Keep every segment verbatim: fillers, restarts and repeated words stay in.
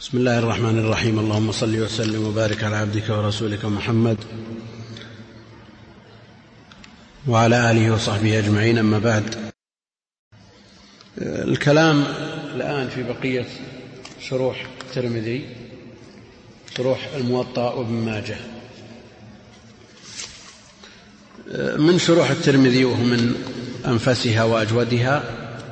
بسم الله الرحمن الرحيم. اللهم صل وسلم وبارك على عبدك ورسولك محمد وعلى آله وصحبه أجمعين، أما بعد. الكلام الآن في بقية شروح الترمذي، شروح الموطأ وابن ماجه. من شروح الترمذي وهو من أنفسها وأجودها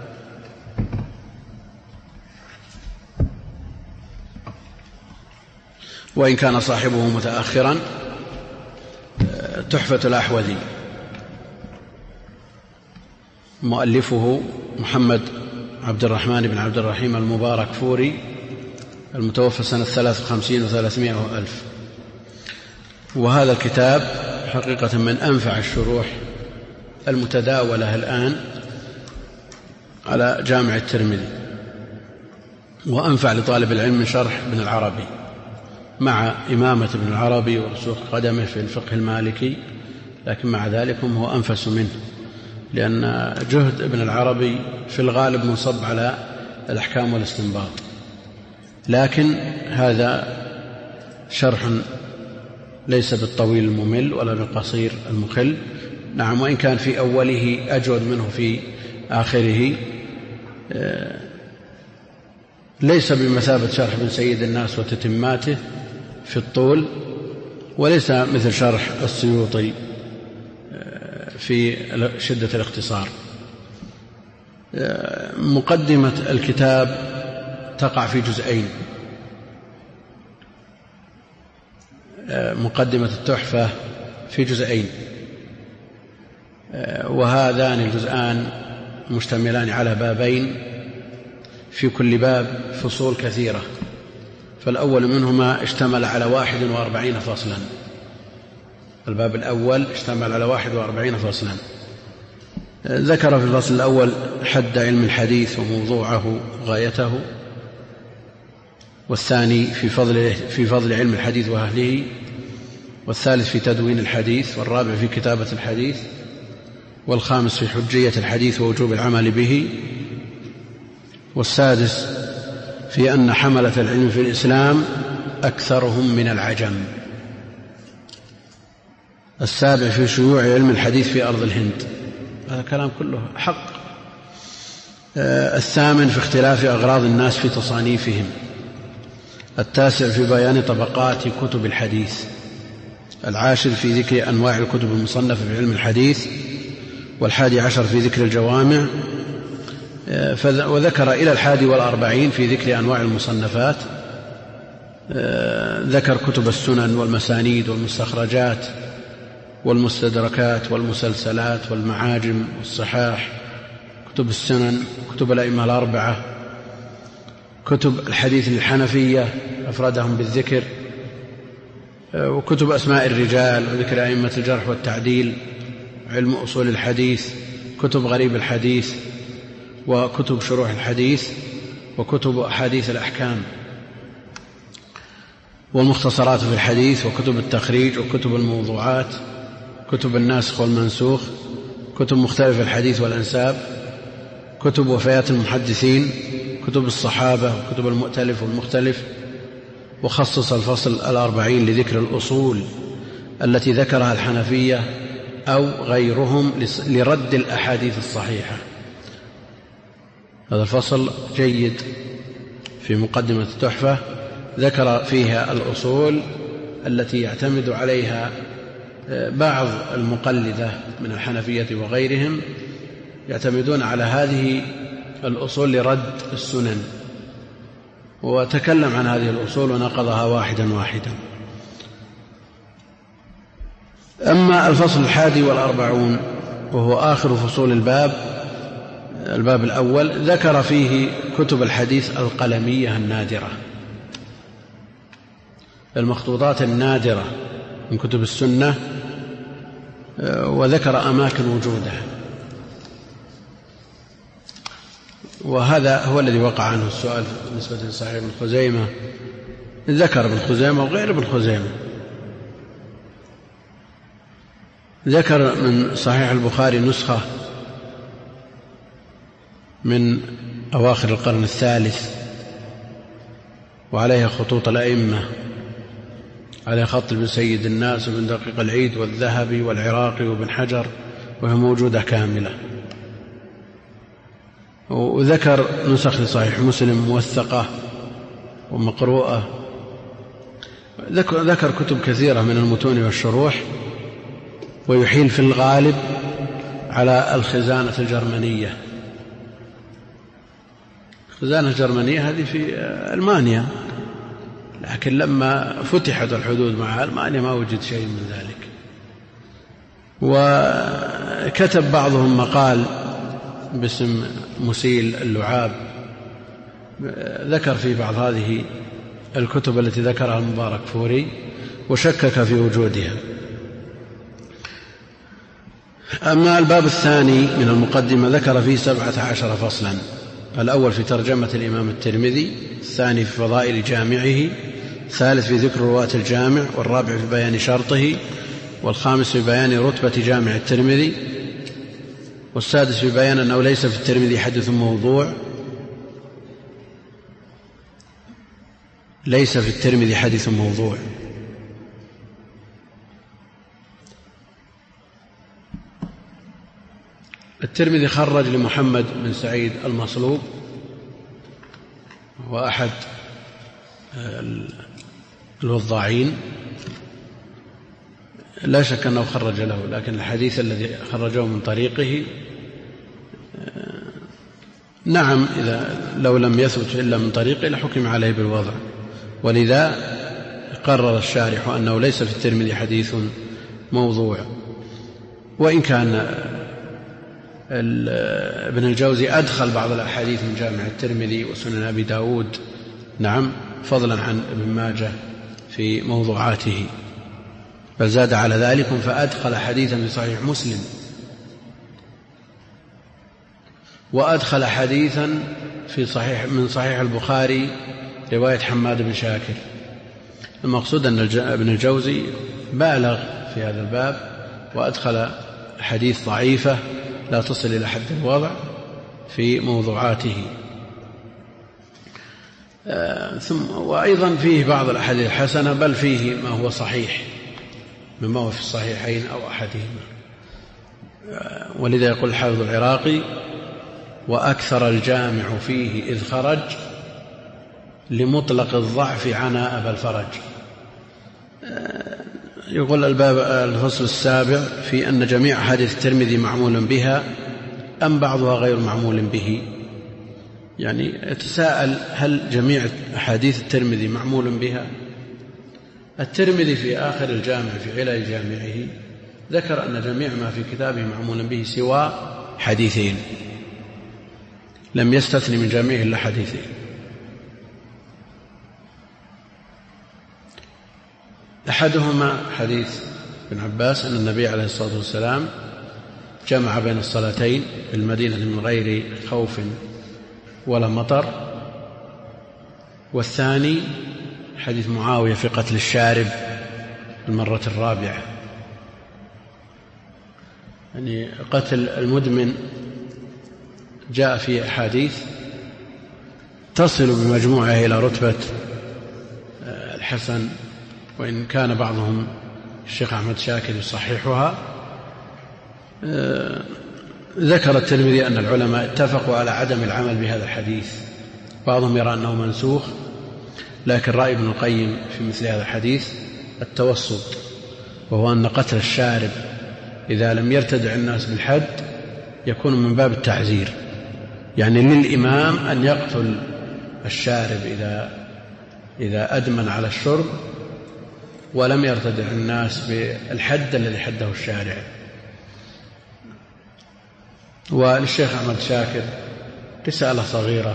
وإن كان صاحبه متأخرا تحفة الأحوذي، مؤلفه محمد عبد الرحمن بن عبد الرحيم المبارك فوري، المتوفى سنة ثلاث وخمسين وثلاثمائة وألف. وهذا الكتاب حقيقة من أنفع الشروح المتداولة الآن على جامع الترمذي، وأنفع لطالب العلم من شرح ابن العربي، مع إمامة ابن العربي ورسوخ قدمه في الفقه المالكي، لكن مع ذلك هو أنفس منه، لأن جهد ابن العربي في الغالب منصب على الأحكام والاستنباط، لكن هذا شرح ليس بالطويل الممل ولا بالقصير المخل. نعم، وإن كان في أوله أجود منه في آخره، ليس بمثابة شرح ابن سيد الناس وتتماته في الطول، وليس مثل شرح السيوطي في شدة الاختصار. مقدمة الكتاب تقع في جزئين. مقدمة التحفة في جزئين، وهذان الجزءان مشتملان على بابين، في كل باب فصول كثيرة. فالأول منهما اشتمل على واحد وأربعين فصلا. الباب الأول اشتمل على واحد وأربعين فصلا. ذكر في الفصل الأول حد علم الحديث وموضوعه غايته، والثاني في فضل, في فضل علم الحديث وأهله، والثالث في تدوين الحديث، والرابع في كتابة الحديث، والخامس في حجية الحديث ووجوب العمل به، والسادس في أن حملة العلم في الإسلام أكثرهم من العجم، السابع في شيوع علم الحديث في أرض الهند. هذا كلام كله حق. الثامن في اختلاف أغراض الناس في تصانيفهم. التاسع في بيان طبقات كتب الحديث. العاشر في ذكر أنواع الكتب المصنفة في علم الحديث. والحادي عشر في ذكر الجوامع، وذكر إلى الحادي والأربعين في ذكر أنواع المصنفات. ذكر كتب السنن والمسانيد والمستخرجات والمستدركات والمسلسلات والمعاجم والصحاح، كتب السنن، كتب الأئمة الأربعة، كتب الحديث للحنفية أفردهم بالذكر، وكتب أسماء الرجال وذكر أئمة الجرح والتعديل، علم أصول الحديث، كتب غريب الحديث، وكتب شروح الحديث، وكتب أحاديث الأحكام، والمختصرات في الحديث، وكتب التخريج، وكتب الموضوعات، كتب الناسخ والمنسوخ، كتب مختلف الحديث والأنساب، كتب وفيات المحدثين، كتب الصحابة، وكتب المؤتلف والمختلف. وخصص الفصل الأربعين لذكر الأصول التي ذكرها الحنفية أو غيرهم لرد الأحاديث الصحيحة. هذا الفصل جيد في مقدمة التحفة، ذكر فيها الأصول التي يعتمد عليها بعض المقلدة من الحنفية وغيرهم، يعتمدون على هذه الأصول لرد السنن، وتكلم عن هذه الأصول ونقضها واحدا واحدا. أما الفصل الحادي والأربعون وهو آخر فصول الباب، الباب الأول، ذكر فيه كتب الحديث القلمية النادرة، المخطوطات النادرة من كتب السنة، وذكر أماكن وجودها. وهذا هو الذي وقع عنه السؤال بالنسبة لصحيح ابن خزيمة. ذكر ابن خزيمة وغير ابن خزيمة. ذكر من صحيح البخاري نسخة من أواخر القرن الثالث وعليها خطوط الأئمة، عليها خط ابن سيد الناس وابن دقيق العيد والذهبي والعراقي وابن حجر، وهي موجودة كاملة. وذكر نسخ لصحيح مسلم موثقة ومقروءة، ذكر كتب كثيرة من المتون والشروح، ويحيل في الغالب على الخزانة الجرمانية. الخزانة الجرمانية هذه في ألمانيا، لكن لما فتحت الحدود مع ألمانيا ما وجد شيء من ذلك. وكتب بعضهم مقال باسم مسيل اللعاب، ذكر في بعض هذه الكتب التي ذكرها المبارك فوري وشكك في وجودها. أما الباب الثاني من المقدمة ذكر فيه سبعة عشر فصلا: الأول في ترجمة الإمام الترمذي، الثاني في فضائل جامعه، الثالث في ذكر رواة الجامع، والرابع في بيان شرطه، والخامس في بيان رتبة جامع الترمذي، والسادس في بيان أنه ليس في الترمذي حديث موضوع ليس في الترمذي حديث موضوع الترمذي خرج لمحمد بن سعيد المصلوب، وأحد الوضاعين، لا شك أنه خرج له، لكن الحديث الذي خرجه من طريقه نعم إذا لو لم يثبت إلا من طريقه لحكم عليه بالوضع، ولذا قرر الشارح أنه ليس في الترمذي حديث موضوع. وإن كان ابن الجوزي أدخل بعض الأحاديث من جامع الترمذي وسنن أبي داود، نعم، فضلا عن ابن ماجه في موضوعاته، بل زاد على ذلك فأدخل حديثا في صحيح مسلم، وأدخل حديثا في صحيح من صحيح البخاري رواية حماد بن شاكر. المقصود أن ابن الجوزي بالغ في هذا الباب، وأدخل حديث ضعيفة لا تصل إلى حد الوضع في موضوعاته. آه ثم وأيضا فيه بعض الأحاديث الحسنة، بل فيه ما هو صحيح مما هو في الصحيحين أو أحدهما. آه ولذا يقول الحافظ العراقي: وأكثر الجامع فيه إذ خرج لمطلق الضعف عنا أبا الفرج. آه يقول الباب الفصل السابع في أن جميع أحاديث الترمذي معمول بها أم بعضها غير معمول به. يعني يتساءل هل جميع أحاديث الترمذي معمول بها؟ الترمذي في آخر الجامع في علل جامعه ذكر أن جميع ما في كتابه معمول به سوى حديثين، لم يستثني من جميعه إلا حديثين. أحدهما حديث ابن عباس أن النبي عليه الصلاة والسلام جمع بين الصلاتين في المدينة من غير خوف ولا مطر. والثاني حديث معاوية في قتل الشارب المرة الرابعة، يعني قتل المدمن جاء في أحاديث تصل بمجموعها إلى رتبة الحسن، وإن كان بعضهم الشيخ أحمد شاكر يصححها. ذكر الترمذي أن العلماء اتفقوا على عدم العمل بهذا الحديث، بعضهم يرى أنه منسوخ، لكن رأي ابن القيم في مثل هذا الحديث التوسط، وهو أن قتل الشارب إذا لم يرتدع الناس بالحد يكون من باب التعزير، يعني للإمام أن يقتل الشارب إذا إذا أدمن على الشرب ولم يرتدع الناس بالحد الذي حده الشارع. وللشيخ أحمد شاكر رسالة صغيرة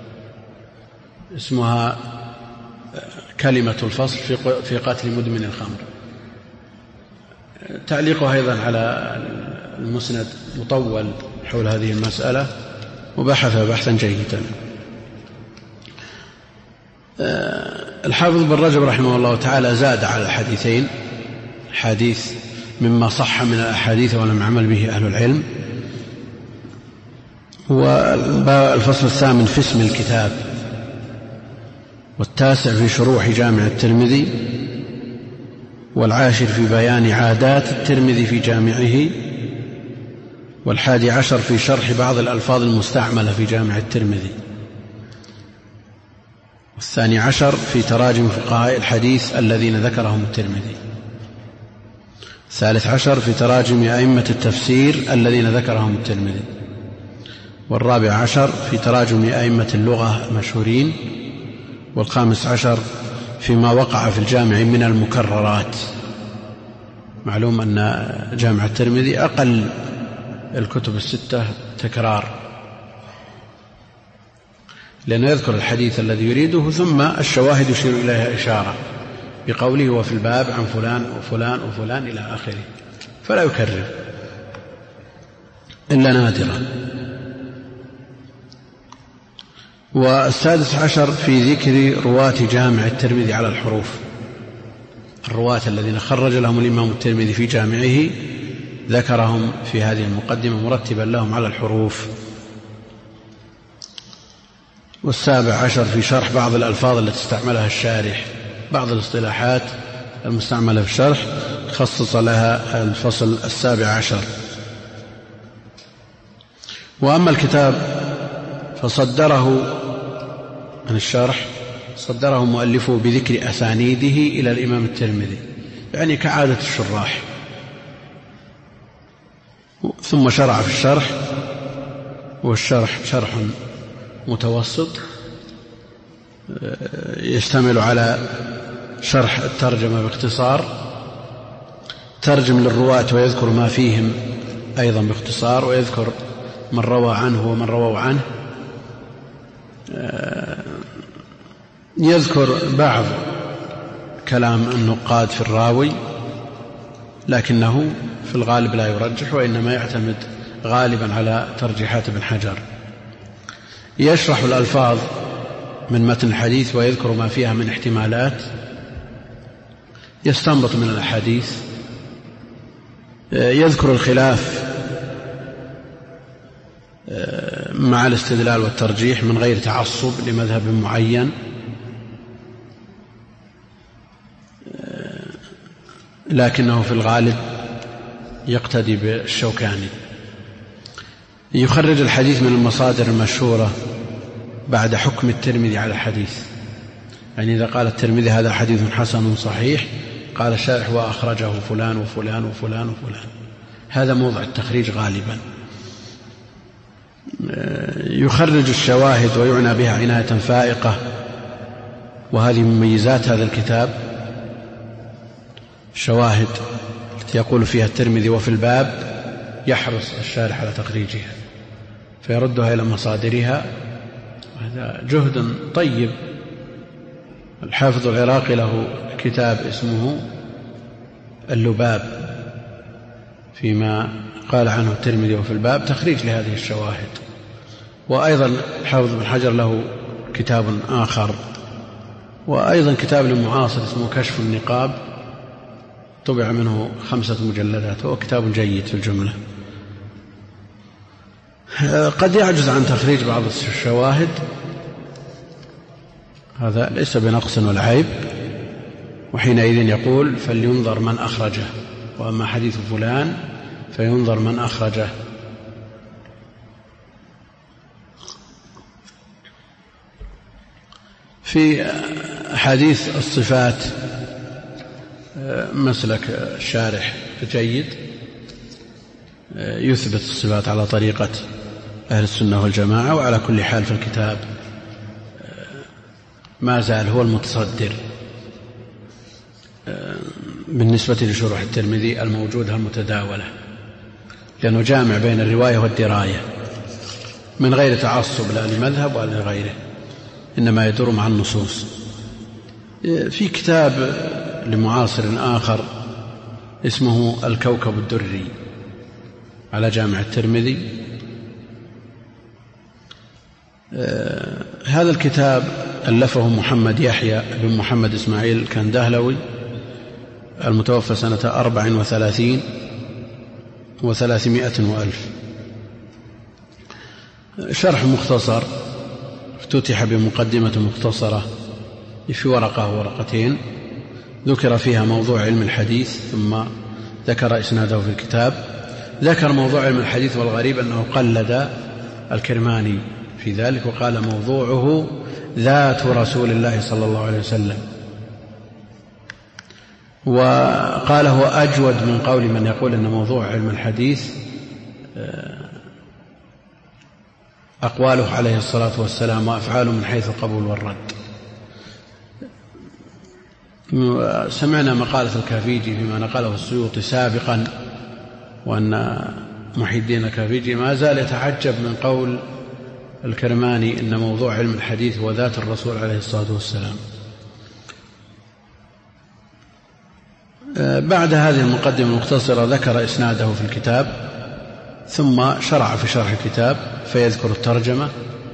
اسمها كلمة الفصل في قتل مدمن الخمر، تعليقها أيضا على المسند مطول حول هذه المسألة، وبحث بحثا جيدا. الحافظ بن رجب رحمه الله تعالى زاد على الحديثين حديث مما صح من الأحاديث ولم يعمل به أهل العلم. والفصل الثامن في اسم الكتاب، والتاسع في شروح جامع الترمذي، والعاشر في بيان عادات الترمذي في جامعه، والحادي عشر في شرح بعض الألفاظ المستعملة في جامع الترمذي، والثاني عشر في تراجم فقهاء الحديث الذين ذكرهم الترمذي، الثالث عشر في تراجم أئمة التفسير الذين ذكرهم الترمذي، والرابع عشر في تراجم أئمة اللغة المشهورين، والخامس عشر فيما وقع في الجامع من المكررات. معلوم أن جامع الترمذي أقل الكتب الستة تكرار، لأنه يذكر الحديث الذي يريده ثم الشواهد يشير إليها إشارة بقوله وفي الباب عن فلان وفلان وفلان إلى آخره، فلا يكرر إلا نادرا. والسادس عشر في ذكر رواة جامع الترمذي على الحروف، الرواة الذين خرج لهم الإمام الترمذي في جامعه ذكرهم في هذه المقدمة مرتبا لهم على الحروف. والسابع عشر في شرح بعض الألفاظ التي استعملها الشارح، بعض الاصطلاحات المستعملة في الشرح خصص لها الفصل السابع عشر. وأما الكتاب فصدره من الشرح صدره مؤلفه بذكر أسانيده إلى الإمام الترمذي، يعني كعادة الشراح، ثم شرع في الشرح، والشرح شرح متوسط يشتمل على شرح الترجمة باختصار، ترجم للرواة ويذكر ما فيهم أيضا باختصار، ويذكر من روى عنه ومن رووا عنه، يذكر بعض كلام النقاد في الراوي لكنه في الغالب لا يرجح، وإنما يعتمد غالبا على ترجيحات ابن حجر. يشرح الألفاظ من متن الحديث ويذكر ما فيها من احتمالات، يستنبط من الأحاديث، يذكر الخلاف مع الاستدلال والترجيح من غير تعصب لمذهب معين، لكنه في الغالب يقتدي بالشوكاني. يخرج الحديث من المصادر المشهورة بعد حكم الترمذي على الحديث، يعني إذا قال الترمذي هذا حديث حسن صحيح قال الشارح وأخرجه فلان وفلان وفلان وفلان، هذا موضع التخريج غالبا. يخرج الشواهد ويعنى بها عناية فائقة، وهذه مميزات هذا الكتاب، الشواهد التي يقول فيها الترمذي وفي الباب يحرص الشارح على تخريجها فيردها إلى مصادرها، وهذا جهد طيب. الحافظ العراقي له كتاب اسمه اللباب فيما قال عنه الترمذي وفي الباب، تخريج لهذه الشواهد. وأيضا الحافظ بن حجر له كتاب آخر، وأيضا كتاب للمعاصر اسمه كشف النقاب، طبع منه خمسة مجلدات، وهو كتاب جيد في الجملة. قد يعجز عن تخريج بعض الشواهد، هذا ليس بنقص ولا عيب، وحينئذ يقول فلينظر من أخرجه، وأما حديث فلان فينظر من أخرجه. في حديث الصفات مسلك الشارح جيد، يثبت الصفات على طريقة أهل السنة والجماعة، وعلى كل حال في الكتاب ما زال هو المتصدر بالنسبة لشروح الترمذي الموجودة المتداولة، لأنه جامع بين الرواية والدراية من غير تعصب لا لمذهب ولا لغيره، إنما يدور مع النصوص. في كتاب لمعاصر آخر اسمه الكوكب الدري على جامع الترمذي، هذا الكتاب ألفه محمد يحيى بن محمد إسماعيل الكندهلوي المتوفى سنة أربع وثلاثين وثلاثمائة وألف، شرح مختصر افتتح بمقدمة مختصرة في ورقة ورقتين ذكر فيها موضوع علم الحديث ثم ذكر إسناده في الكتاب. ذكر موضوع علم الحديث والغريب أنه قلد الكرماني في ذلك وقال موضوعه ذات رسول الله صلى الله عليه وسلم، وقال هو أجود من قول من يقول أن موضوع علم الحديث أقواله عليه الصلاة والسلام وأفعاله من حيث القبول والرد. سمعنا مقالة الكافيجي فيما نقله السيوطي سابقا، وأن محي الدين الكافيجي ما زال يتعجب من قول الكرماني إن موضوع علم الحديث هو ذات الرسول عليه الصلاة والسلام. بعد هذه المقدمة المختصرة ذكر إسناده في الكتاب، ثم شرع في شرح الكتاب فيذكر الترجمة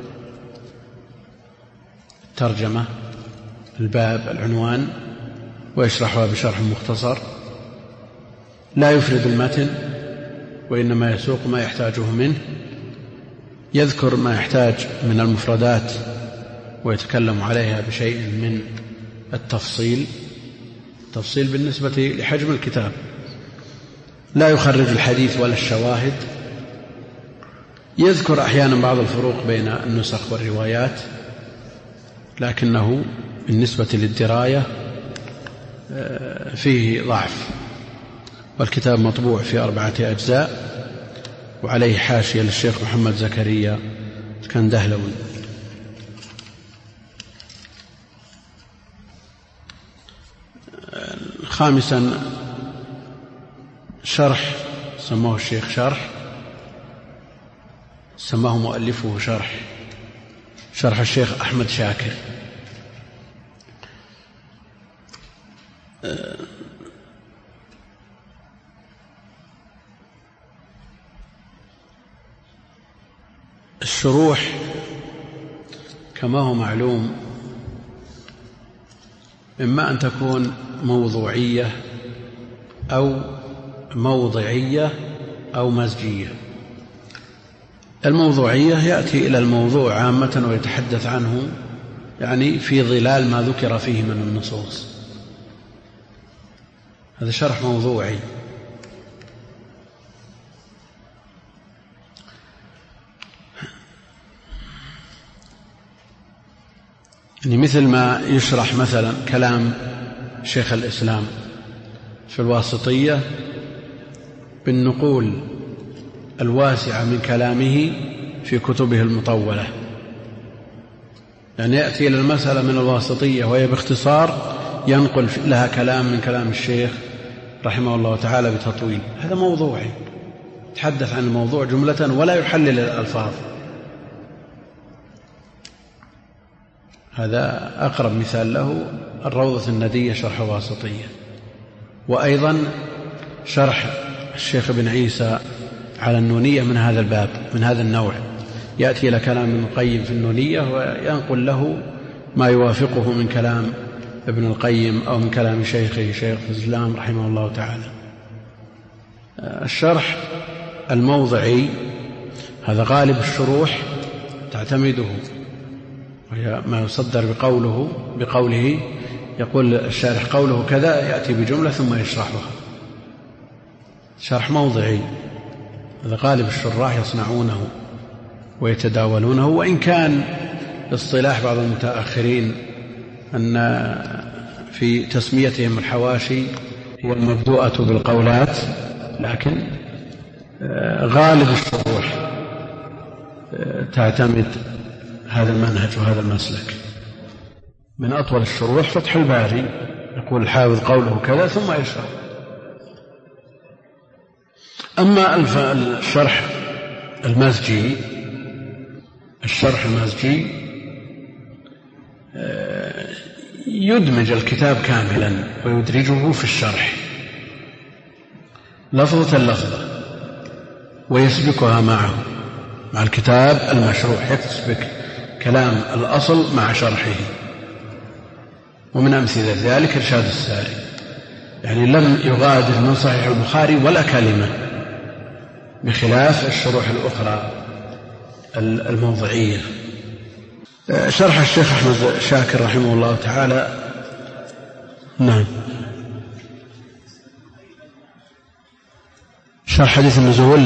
الترجمة الباب العنوان ويشرحها بشرح مختصر، لا يفرد المتن وإنما يسوق ما يحتاجه منه، يذكر ما يحتاج من المفردات ويتكلم عليها بشيء من التفصيل تفصيل بالنسبة لحجم الكتاب، لا يخرج الحديث ولا الشواهد، يذكر أحيانا بعض الفروق بين النسخ والروايات، لكنه بالنسبة للدراية فيه ضعف. والكتاب مطبوع في أربعة أجزاء وعليه حاشية للشيخ محمد زكريا الكندهلوي. خامسا شرح سماه الشيخ شرح سماه مؤلفه شرح شرح الشيخ أحمد شاكر. الشروح كما هو معلوم إما أن تكون موضوعية أو موضعية أو مزجية. الموضوعية يأتي إلى الموضوع عامة ويتحدث عنه يعني في ظلال ما ذكر فيه من النصوص، هذا شرح موضوعي. يعني مثل ما يشرح مثلا كلام شيخ الإسلام في الواسطية بالنقول الواسعة من كلامه في كتبه المطولة، يعني يأتي إلى المسألة من الواسطية وهي باختصار ينقل لها كلام من كلام الشيخ رحمه الله تعالى بتطويل، هذا موضوعي، يتحدث عن الموضوع جملة ولا يحلل الألفاظ. هذا أقرب مثال له الروضة الندية شرح الواسطية، وأيضا شرح الشيخ ابن عيسى على النونية من هذا الباب من هذا النوع، يأتي إلى كلام ابن القيم في النونية وينقل له ما يوافقه من كلام ابن القيم أو من كلام شيخه شيخ الإسلام رحمه الله تعالى. الشرح الموضعي هذا غالب الشروح تعتمده، وهي ما يصدر بقوله بقوله يقول الشارح قوله كذا يأتي بجملة ثم يشرحها، شرح موضعي هذا غالب الشراح يصنعونه ويتداولونه، وإن كان اصطلاح بعض المتأخرين أن في تسميتهم الحواشي هو المبدوءة بالقولات، لكن غالب الشروح تعتمد هذا المنهج وهذا المسلك. من أطول الشروح فتح الباري، يقول الحافظ قوله كذا ثم يشرح. أما الشرح المزجي الشرح المزجي يدمج الكتاب كاملا ويدرجه في الشرح لفظة لفظة ويسبكها معه مع الكتاب المشروح، يسبك كلام الأصل مع شرحه. ومن أمثلة ذلك إرشاد الساري، يعني لم يغادر من صحيح البخاري ولا كلمة، بخلاف الشروح الأخرى الموضعية. شرح الشيخ أحمد شاكر رحمه الله تعالى. نعم. شرح حديث النزول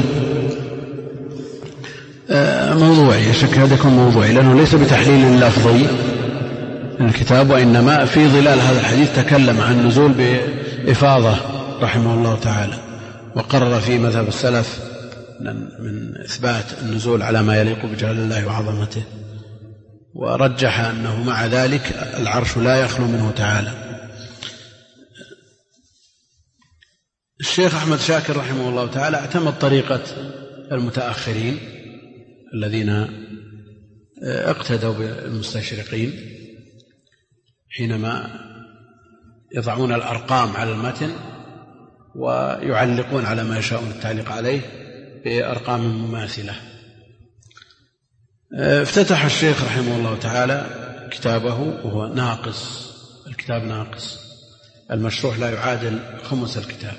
موضوعي، شك هذا يكون موضوعي لأنه ليس بتحليل لفظي الكتاب، وإنما في ظلال هذا الحديث تكلم عن النزول بإفاضة رحمه الله تعالى، وقرر في مذهب السلف من إثبات النزول على ما يليق بجلال الله وعظمته، ورجح أنه مع ذلك العرش لا يخلو منه تعالى. الشيخ أحمد شاكر رحمه الله تعالى اعتمد طريقة المتأخرين الذين اقتدوا بالمستشرقين حينما يضعون الأرقام على المتن ويعلقون على ما يشاءون التعليق عليه بأرقام مماثلة. افتتح الشيخ رحمه الله تعالى كتابه وهو ناقص، الكتاب ناقص، المشروح لا يعادل خمس الكتاب.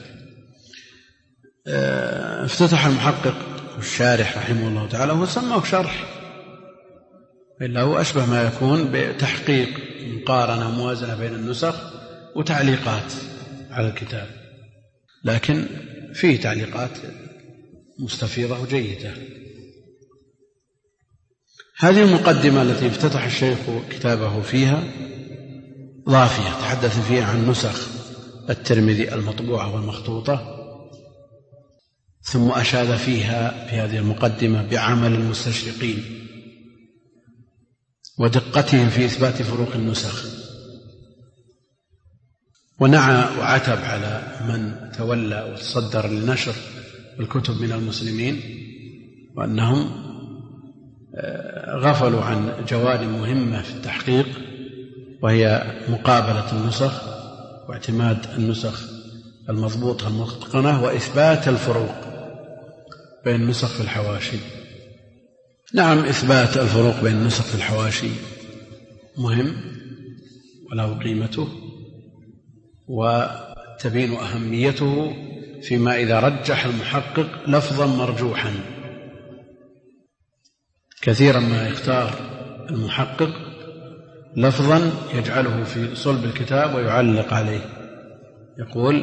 افتتح المحقق الشارح رحمه الله تعالى وسماه شرح، إلا هو أشبه ما يكون بتحقيق مقارنة موازنة بين النسخ وتعليقات على الكتاب، لكن فيه تعليقات مستفيضة وجيدة. هذه المقدمة التي افتتح الشيخ كتابه فيها ضافية، تحدث فيها عن نسخ الترمذي المطبوعة والمخطوطة، ثم أشاد فيها في هذه المقدمة بعمل المستشرقين ودقتهم في إثبات فروق النسخ، ونعى وعتب على من تولى وتصدر لنشر الكتب من المسلمين، وأنهم غفلوا عن جوانب مهمة في التحقيق، وهي مقابلة النسخ واعتماد النسخ المضبوطة المتقنة وإثبات الفروق بين النسخ في الحواشي. نعم، إثبات الفروق بين النسخ في الحواشي مهم وله قيمته، وتبين أهميته فيما إذا رجح المحقق لفظا مرجوحا. كثيرا ما يختار المحقق لفظا يجعله في صلب الكتاب ويعلق عليه، يقول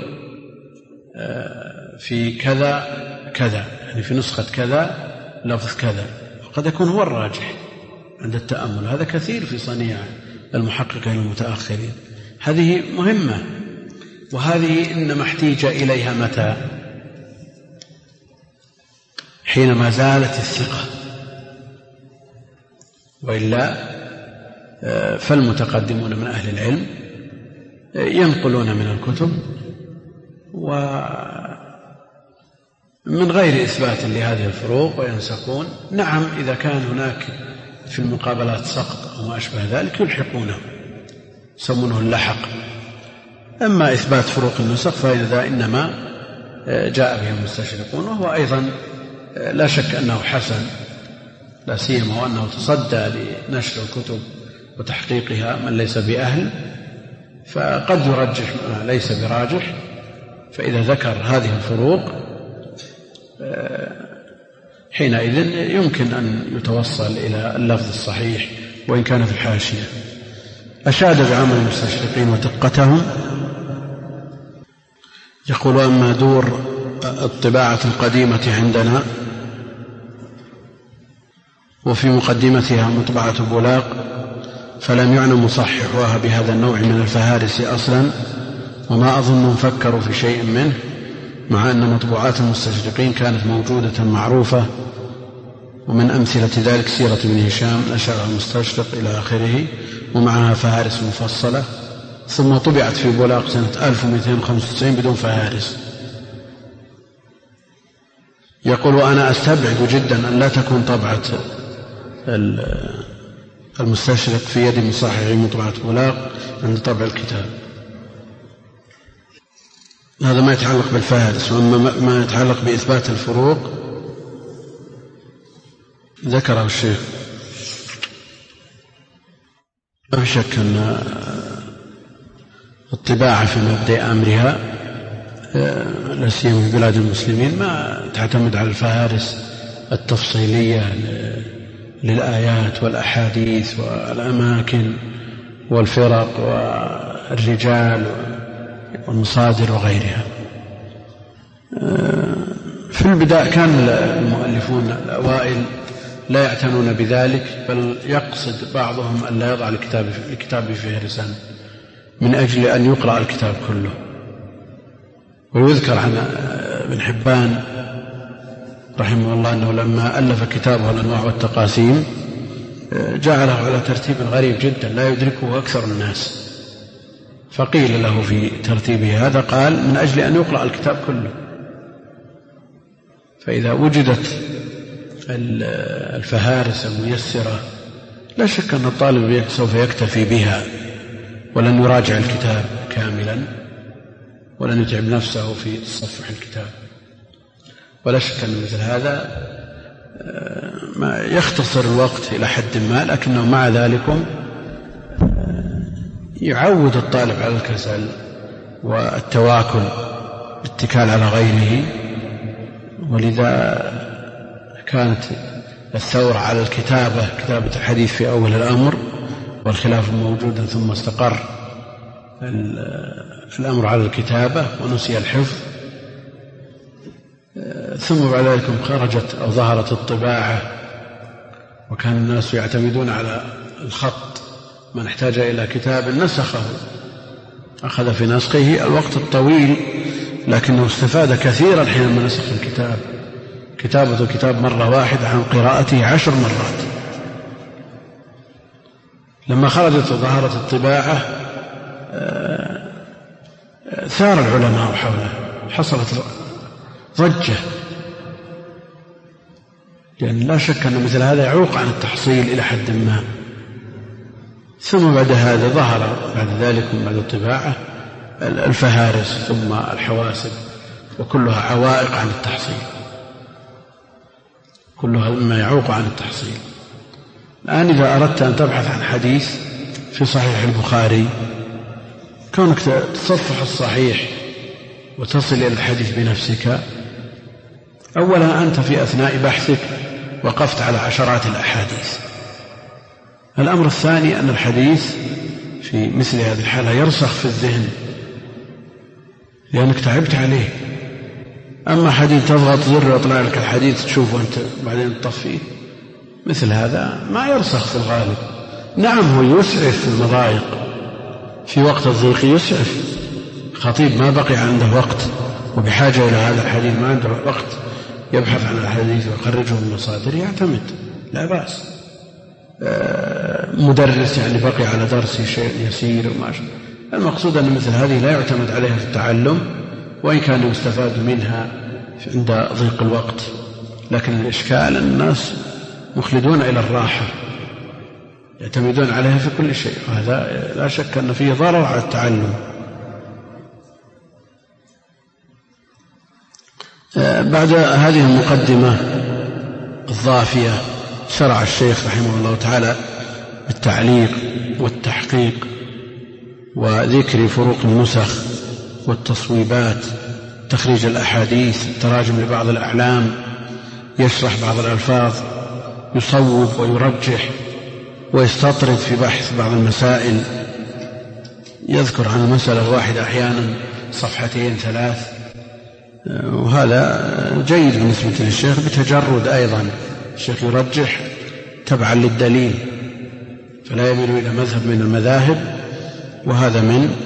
في كذا كذا، يعني في نسخة كذا لفظ كذا، وقد يكون هو الراجح عند التأمل. هذا كثير في صنيع المحققين المتأخرين. هذه مهمة، وهذه إنما احتيج إليها متى؟ حينما زالت الثقة، وإلا فالمتقدمون من أهل العلم ينقلون من الكتب ومن غير إثبات لهذه الفروق وينسقون. نعم، إذا كان هناك في المقابلات سقط أو ما أشبه ذلك يلحقونه، يسمونه اللحق. أما إثبات فروق النسخ فإذا إنما جاء به المستشرقون، وهو أيضا لا شك أنه حسن، لا سيما وأنه تصدى لنشر الكتب وتحقيقها من ليس بأهل، فقد يرجح ما ليس براجح. فإذا ذكر هذه الفروق حينئذ يمكن أن يتوصل إلى اللفظ الصحيح وإن كان في الحاشية. أشاد بعمل المستشرقين ودقتهم. يقول: أما دور الطباعة القديمة عندنا وفي مقدمتها مطبعة بولاق، فلم يعنى مصححوها بهذا النوع من الفهارس أصلا، وما أظن فكروا في شيء منه، مع أن مطبوعات المستشرقين كانت موجودة معروفة. ومن أمثلة ذلك سيرة ابن هشام نشرها المستشرق إلى آخره، ومعها فهارس مفصلة، ثم طبعت في بولاق سنة ألف ومئتين وخمسة وتسعين بدون فهارس. يقول: وأنا أستبعد جدا أن لا تكون طبعة المستشرق في يد مصحح مطبعة بولاق عند طبع الكتاب. هذا ما يتعلق بالفهارس. وأما ما يتعلق بإثبات الفروق ذكره الشيخ. لا شك أن الطباعة في مبدأ أمرها لا سيما في بلاد المسلمين ما تعتمد على الفهارس التفصيلية للآيات والأحاديث والأماكن والفرق والرجال والمصادر وغيرها. في البداية كان المؤلفون الأوائل لا يعتنون بذلك، بل يقصد بعضهم أن لا يضع الكتاب فهرسا من أجل أن يقرأ الكتاب كله. ويذكر عن ابن حبان رحمه الله أنه لما ألف كتابه الأنواع والتقاسيم جعله على ترتيب غريب جدا لا يدركه أكثر الناس، فقيل له في ترتيبه هذا قال من أجل أن يقرأ الكتاب كله. فإذا وجدت الفهارس الميسرة لا شك أن الطالب سوف يكتفي بها ولن يراجع الكتاب كاملا ولن يتعب نفسه في تصفح الكتاب. ولا شك أن مثل هذا ما يختصر الوقت إلى حد ما، لكنه مع ذلك يعود الطالب على الكسل والتواكل بالاتكال على غيره. ولذا كانت الثورة على الكتابة كتابة الحديث في أول الأمر والخلاف موجودا، ثم استقر الأمر على الكتابة ونسي الحفظ، ثم بعد ذلك خرجت أو ظهرت الطباعة وكان الناس يعتمدون على الخط. من احتاج إلى كتاب نسخه أخذ في نسخه الوقت الطويل، لكنه استفاد كثيرا حينما نسخ الكتاب. كتابة الكتاب مرة واحدة عن قراءته عشر مرات. لما خرجت وظهرت الطباعة ثار العلماء حوله، حصلت ضجة، لأن لا شك أن مثل هذا يعوق عن التحصيل إلى حد ما. ثم بعد هذا ظهر بعد ذلك بعد الطباعة الفهارس ثم الحواسب، وكلها عوائق عن التحصيل، كلها مما يعوق عن التحصيل. الآن إذا أردت أن تبحث عن حديث في صحيح البخاري، كونك تصفح الصحيح وتصل إلى الحديث بنفسك، أولا أنت في أثناء بحثك وقفت على عشرات الأحاديث. الأمر الثاني أن الحديث في مثل هذه الحالة يرسخ في الذهن لأنك تعبت عليه. أما حديث تضغط زر ويطلع لك الحديث تشوفه أنت بعدين تطفيه، مثل هذا ما يرسخ في الغالب. نعم هو يسعف في المضايق، في وقت الضيق يسعف. خطيب ما بقي عنده وقت وبحاجة إلى هذا الحديث، ما عنده وقت يبحث عن الحديث ويخرجه من المصادر، يعتمد لا بأس. مدرس يعني بقي على درسه شيء يسير وما شاء. المقصود أن مثل هذه لا يعتمد عليها في التعلم، وإن كان يستفاد منها عند ضيق الوقت. لكن الإشكال الناس مخلدون إلى الراحة، يعتمدون عليها في كل شيء، وهذا لا شك أن فيه ضرر على التعلم. بعد هذه المقدمة الضافية شرع الشيخ رحمه الله تعالى بالتعليق والتحقيق وذكر فروق النسخ والتصويبات، تخريج الأحاديث، تراجم لبعض الأعلام، يشرح بعض الألفاظ، يصوب ويرجح ويستطرد في بحث بعض المسائل، يذكر عن المسألة الواحدة أحيانا صفحتين ثلاث، وهذا جيد بالنسبة للشيخ بتجرد. أيضا الشيخ يرجح تبعا للدليل، فلا يميل إلى مذهب من المذاهب، وهذا من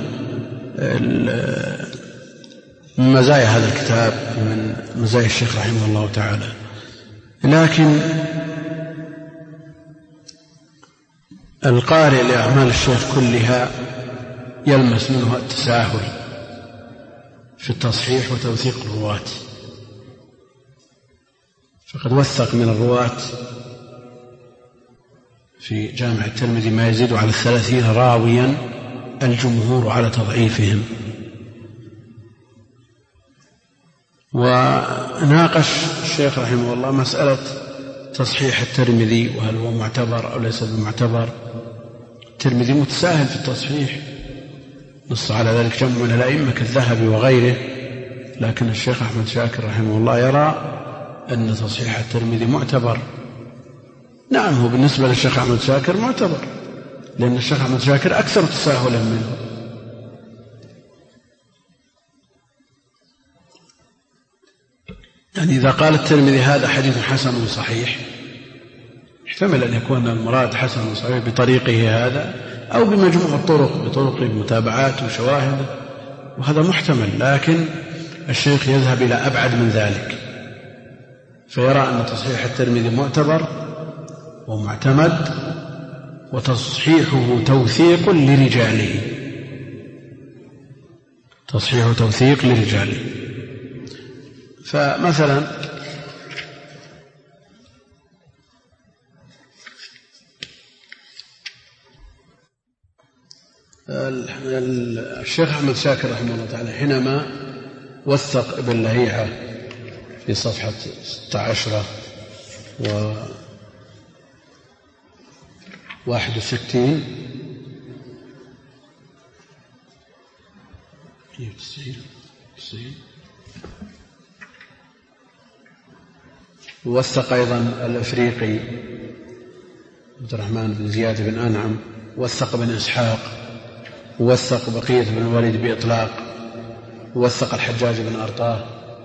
مزايا هذا الكتاب، من مزايا الشيخ رحمه الله تعالى. لكن القارئ لأعمال الشيخ كلها يلمس منه التساهل في التصحيح وتوثيق الرواة، فقد وثق من الرواة في جامع الترمذي ما يزيد على الثلاثين راويا، الجمهور على تضعيفهم. وناقش الشيخ رحمه الله مسألة تصحيح الترمذي، وهل هو معتبر أو ليس بمعتبر. الترمذي متساهل في التصحيح، نص على ذلك جمع من الأئمة كالذهبي وغيره، لكن الشيخ أحمد شاكر رحمه الله يرى أن تصحيح الترمذي معتبر، نعم، هو بالنسبة للشيخ أحمد شاكر معتبر، لأن الشيخ أحمد شاكر أكثر تساهلا منه. يعني إذا قال الترمذي هذا حديث حسن صحيح، يحتمل أن يكون المراد حسن صحيح بطريقه هذا أو بمجموع الطرق، بطرق متابعات وشواهد، وهذا محتمل. لكن الشيخ يذهب إلى أبعد من ذلك، فيرى أن تصحيح الترمذي معتبر ومعتمد، وتصحيحه توثيق لرجاله، تصحيحه توثيق لرجاله. فمثلا الشيخ أحمد شاكر رحمه الله تعالى حينما وثق ابن لهيعة في صفحة ستة عشر و واحد وستين ووثق أيضا الأفريقي عبد الرحمن بن زياد بن أنعم، ووثق بن إسحاق، ووثق بقية بن الوليد بإطلاق، ووثق الحجاج بن أرطاه،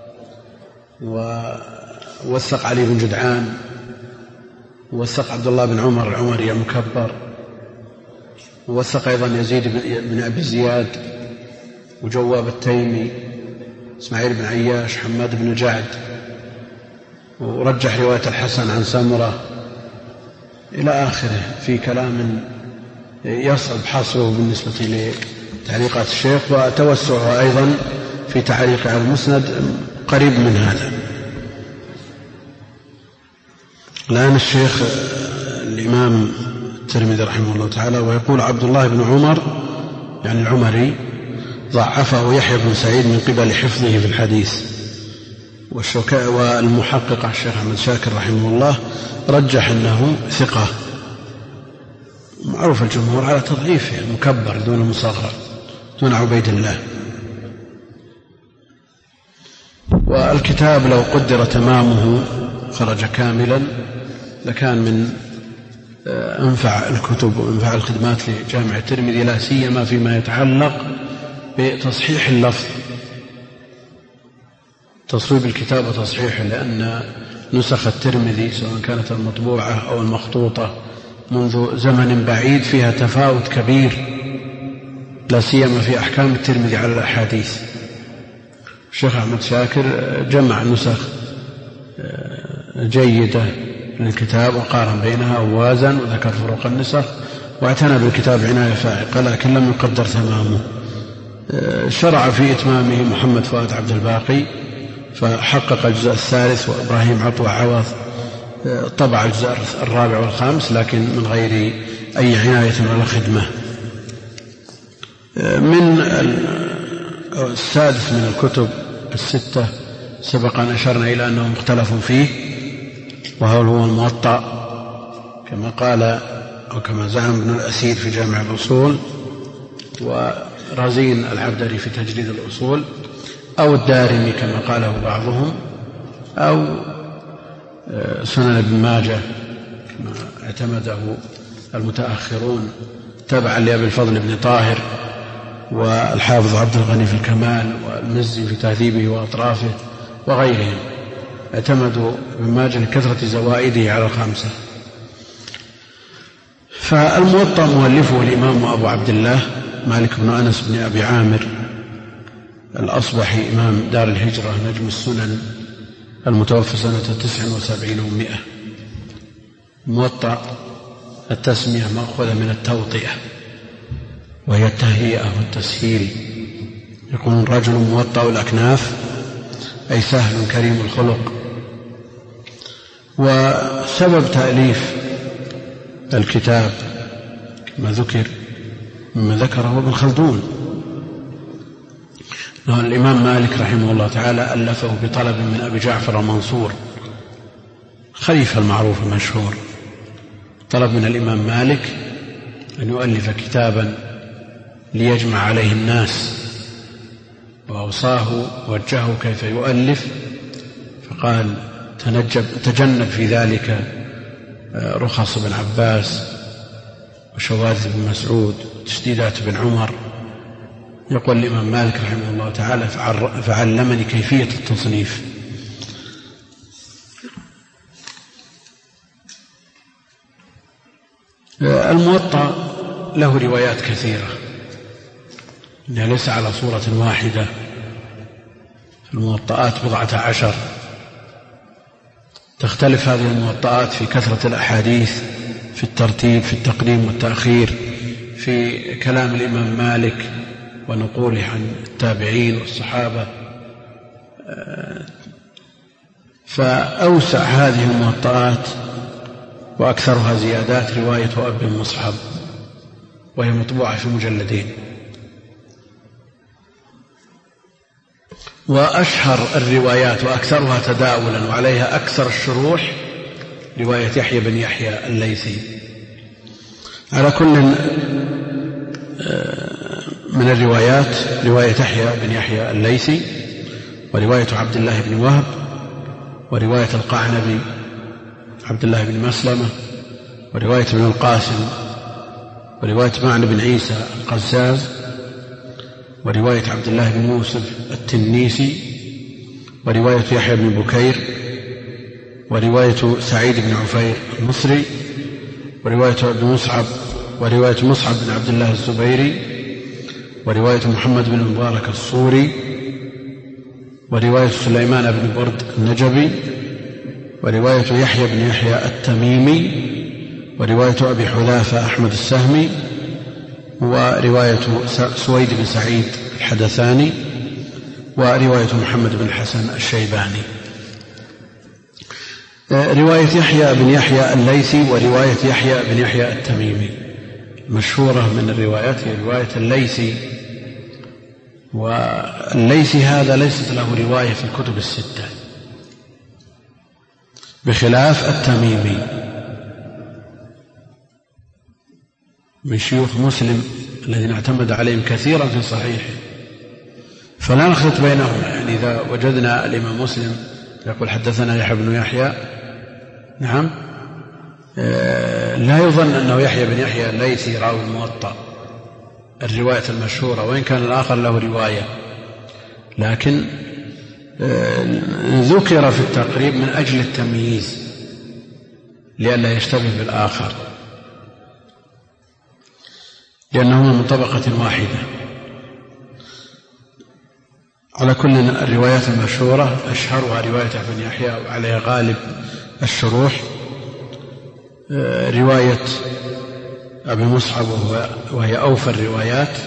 ووثق علي بن جدعان، ووثق عبد الله بن عمر العمري المكبر، ووثق أيضا يزيد بن أبي زياد، وجواب التيمي، إسماعيل بن عياش، حماد بن جعد، ورجح رواية الحسن عن سمرة إلى آخره، في كلام يصعب حصره بالنسبة لتعليقات الشيخ، وتوسعه أيضا في تعليق على المسند قريب من هذا. الآن الشيخ الإمام الترمذي رحمه الله تعالى ويقول: عبد الله بن عمر يعني العمري ضعفه يحيى بن سعيد من قبل حفظه في الحديث، والمحقق الشيخ أحمد شاكر رحمه الله رجح أنه ثقة، معروف الجمهور على تضعيفه، مكبر دون مصغر دون عبيد الله. والكتاب لو قدر تمامه خرج كاملا لكان من أنفع الكتب وأنفع الخدمات لجامع الترمذي، لا سيما فيما يتعلق بتصحيح اللفظ، تصويب الكتاب وتصحيحه، لأن نسخ الترمذي سواء كانت المطبوعة أو المخطوطة منذ زمن بعيد فيها تفاوت كبير، لا سيما في أحكام الترمذي على الأحاديث. الشيخ أحمد شاكر جمع نسخ جيدة للكتاب وقارن بينها ووازن وذكر فروق النسخ واعتنى بالكتاب عناية فائقة، لكن لم يقدر تمامه. شرع في إتمامه محمد فؤاد عبد الباقي فحقق الجزء الثالث، وإبراهيم عطوة عوض طبع الجزء الرابع والخامس لكن من غير أي عناية ولا خدمة. من السادس من الكتب الستة سبق أن أشرنا إلى أنه مختلف فيه، وهو هو الموطأ كما قال أو كما زعم ابن الأثير في جامع الأصول، ورزين العبدري في تجريد الأصول، أو الدارمي كما قاله بعضهم، أو سنن ابن ماجه كما اعتمده المتأخرون تبعا لأبي الفضل بن طاهر والحافظ عبد الغني في الكمال والمزي في تهذيبه وأطرافه وغيرهم، اعتمدوا ابن ماجه لكثرة زوائده على الخمسة. فالموطأ مؤلفه الإمام أبو عبد الله مالك بن أنس بن أبي عامر الأصبحي إمام دار الهجرة نجم السنن المتوفى سنة تسع وسبعين ومائة. موطأ التسمية مأخوذة من التوطئة وهي التهيئة والتسهيل، يكون الرجل موطأ الأكناف أي سهل كريم الخلق. وسبب تأليف الكتاب كما ذكر مما ذكره ابن خلدون، أنه الإمام مالك رحمه الله تعالى ألفه بطلب من أبي جعفر المنصور خليفة المعروف المشهور، طلب من الإمام مالك أن يؤلف كتابا ليجمع عليه الناس، وأوصاه ووجهه كيف يؤلف، فقال تنجب تجنب في ذلك رخص بن عباس وشواذ بن مسعود وتشديدات بن عمر. يقول الإمام مالك رحمه الله تعالى فعلمني كيفية التصنيف. الموطأ له روايات كثيرة، إنها ليس على صورة واحدة، الموطئات بضعة عشر، تختلف هذه الموطئات في كثرة الأحاديث، في الترتيب، في التقديم والتأخير، في كلام الإمام مالك ونقوله عن التابعين والصحابة. فأوسع هذه الموطئات وأكثرها زيادات رواية أبي مصعب، وهي مطبوعة في مجلدين. وأشهر الروايات وأكثرها تداولا وعليها أكثر الشروح رواية يحيى بن يحيى الليثي. على كل من الروايات رواية يحيى بن يحيى الليثي، ورواية عبد الله بن وهب، ورواية القعنبي عبد الله بن مسلمة، ورواية ابن القاسم، ورواية معن بن عيسى القزاز، ورواية عبد الله بن يوسف التنيسي، ورواية يحيى بن بكير، ورواية سعيد بن عفير المصري، ورواية ابن مصعب، ورواية مصعب بن عبد الله الزبيري، ورواية محمد بن مبارك الصوري، ورواية سليمان بن برد النجبي، ورواية يحيى بن يحيى التميمي، ورواية أبي حذافة أحمد السهمي، ورواية سويد بن سعيد الحدثاني، ورواية محمد بن الحسن الشيباني. رواية يحيى بن يحيى الليثي ورواية يحيى بن يحيى التميمي مشهورة من الروايات هي رواية الليثي، والليثي هذا ليست له رواية في الكتب الستة بخلاف التميمي من شيوخ مسلم الذين اعتمد عليهم كثيرا في صحيحه، فلا نخلط بينهم. يعني إذا وجدنا الإمام مسلم يقول حدثنا يحيى بن يحيى، نعم، لا يظن أنه يحيى بن يحيى الليثي راوي الموطأ الرواية المشهورة، وإن كان الآخر له رواية، لكن ذكر في التقريب من أجل التمييز لئلا يشتبه بالآخر، لأنهما من طبقة واحدة. على كل الروايات المشهورة أشهرها رواية ابن يحيى وعليها غالب الشروح، رواية أبي مصعب وهي أوفى الروايات،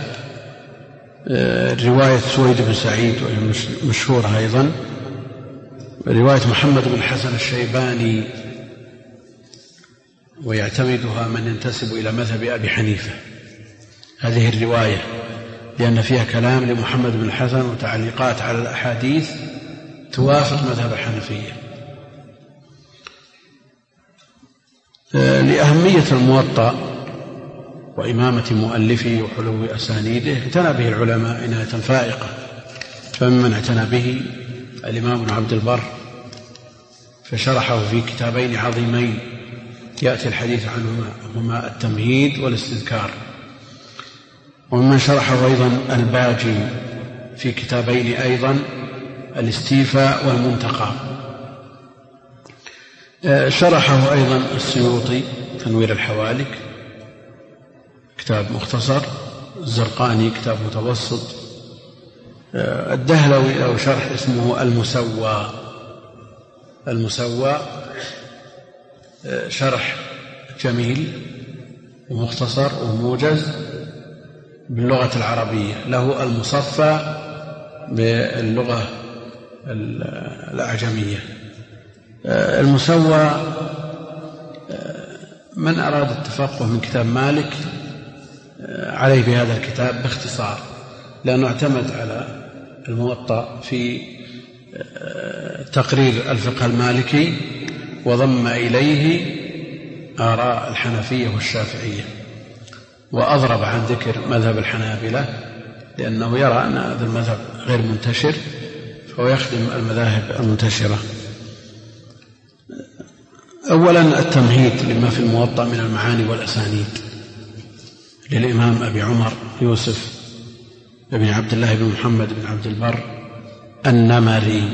رواية سويد بن سعيد وهي مشهورة أيضا، رواية محمد بن الحسن الشيباني ويعتمدها من ينتسب إلى مذهب أبي حنيفة هذه الرواية، لأن فيها كلام لمحمد بن الحسن وتعليقات على الأحاديث توافق مذهب الحنفية. لأهمية الموطأ وإمامة مؤلفه وحلو أسانيده اعتنى به العلماء عناية فائقة، فممن اعتنى به الإمام ابن عبد البر فشرحه في كتابين عظيمين يأتي الحديث عنهما هما التمهيد والاستذكار، ومن شرحه أيضا الباجي في كتابين أيضا الاستيفاء والمنتقى. شرحه أيضا السيوطي تنوير الحوالك كتاب مختصر، الزرقاني كتاب متوسط، الدهلوي له شرح اسمه المسوى. المسوى شرح جميل ومختصر وموجز باللغة العربية، له المصفى باللغة الأعجمية. المسوى من أراد التفقه من كتاب مالك عليه بهذا الكتاب باختصار، لأنه اعتمد على الموطأ في تقرير الفقه المالكي وضم إليه آراء الحنفية والشافعية، وأضرب عن ذكر مذهب الحنابلة لأنه يرى أن هذا المذهب غير منتشر، فهو يخدم المذاهب المنتشرة. أولا التمهيد لما في الموطأ من المعاني والأسانيد للإمام أبي عمر يوسف بن عبد الله بن محمد بن عبد البر النمري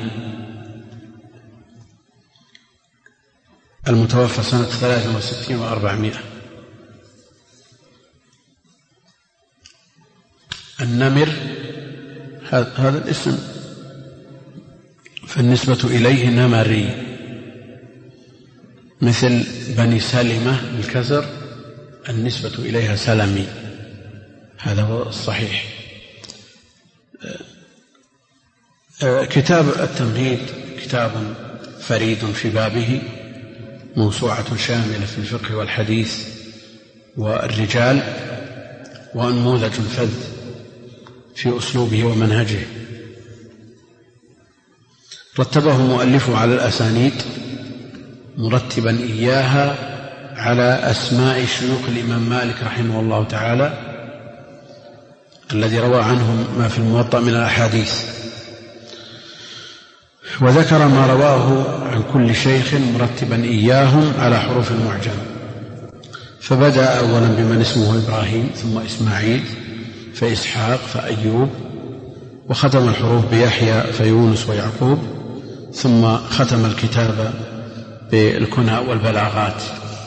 المتوفى سنة ثلاث وستين وأربعمائة. النمر هذا الاسم فالنسبة إليه نمري، مثل بني سلمة بالكسر النسبة إليها سلمي، هذا هو الصحيح. كتاب التمهيد كتاب فريد في بابه، موسوعة شاملة في الفقه والحديث والرجال، وأنموذج فذ في أسلوبه ومنهجه. رتبه مؤلفه على الأسانيد مرتبا إياها على أسماء شيوخ الإمام مالك رحمه الله تعالى الذي روى عنهم ما في الموطأ من الأحاديث، وذكر ما رواه عن كل شيخ مرتبا إياهم على حروف المعجم. فبدأ أولا بمن اسمه إبراهيم، ثم إسماعيل، فإسحاق، فأيوب، وختم الحروف بيحيى فيونس ويعقوب، ثم ختم الكتاب بالكنى والبلاغات.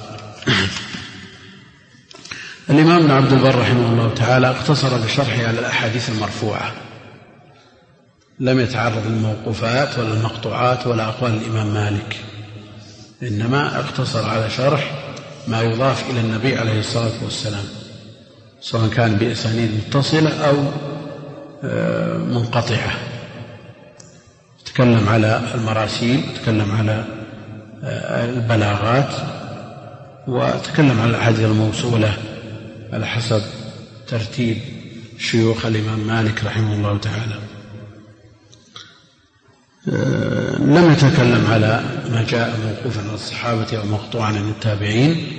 الإمام ابن عبد البر رحمه الله تعالى اقتصر بشرحه على الأحاديث المرفوعة، لم يتعرض للموقوفات ولا المقطوعات ولا أقوال الإمام مالك، إنما اقتصر على شرح ما يضاف إلى النبي عليه الصلاة والسلام، سواء كان بأسانيد متصلة أو منقطعة. تكلم على المراسيل، تكلم على البلاغات، وتكلم على الأحاديث الموصولة على حسب ترتيب شيوخ الإمام مالك رحمه الله تعالى. لم يتكلم على ما جاء موقوفا عن الصحابة أو مقطوعا عن التابعين.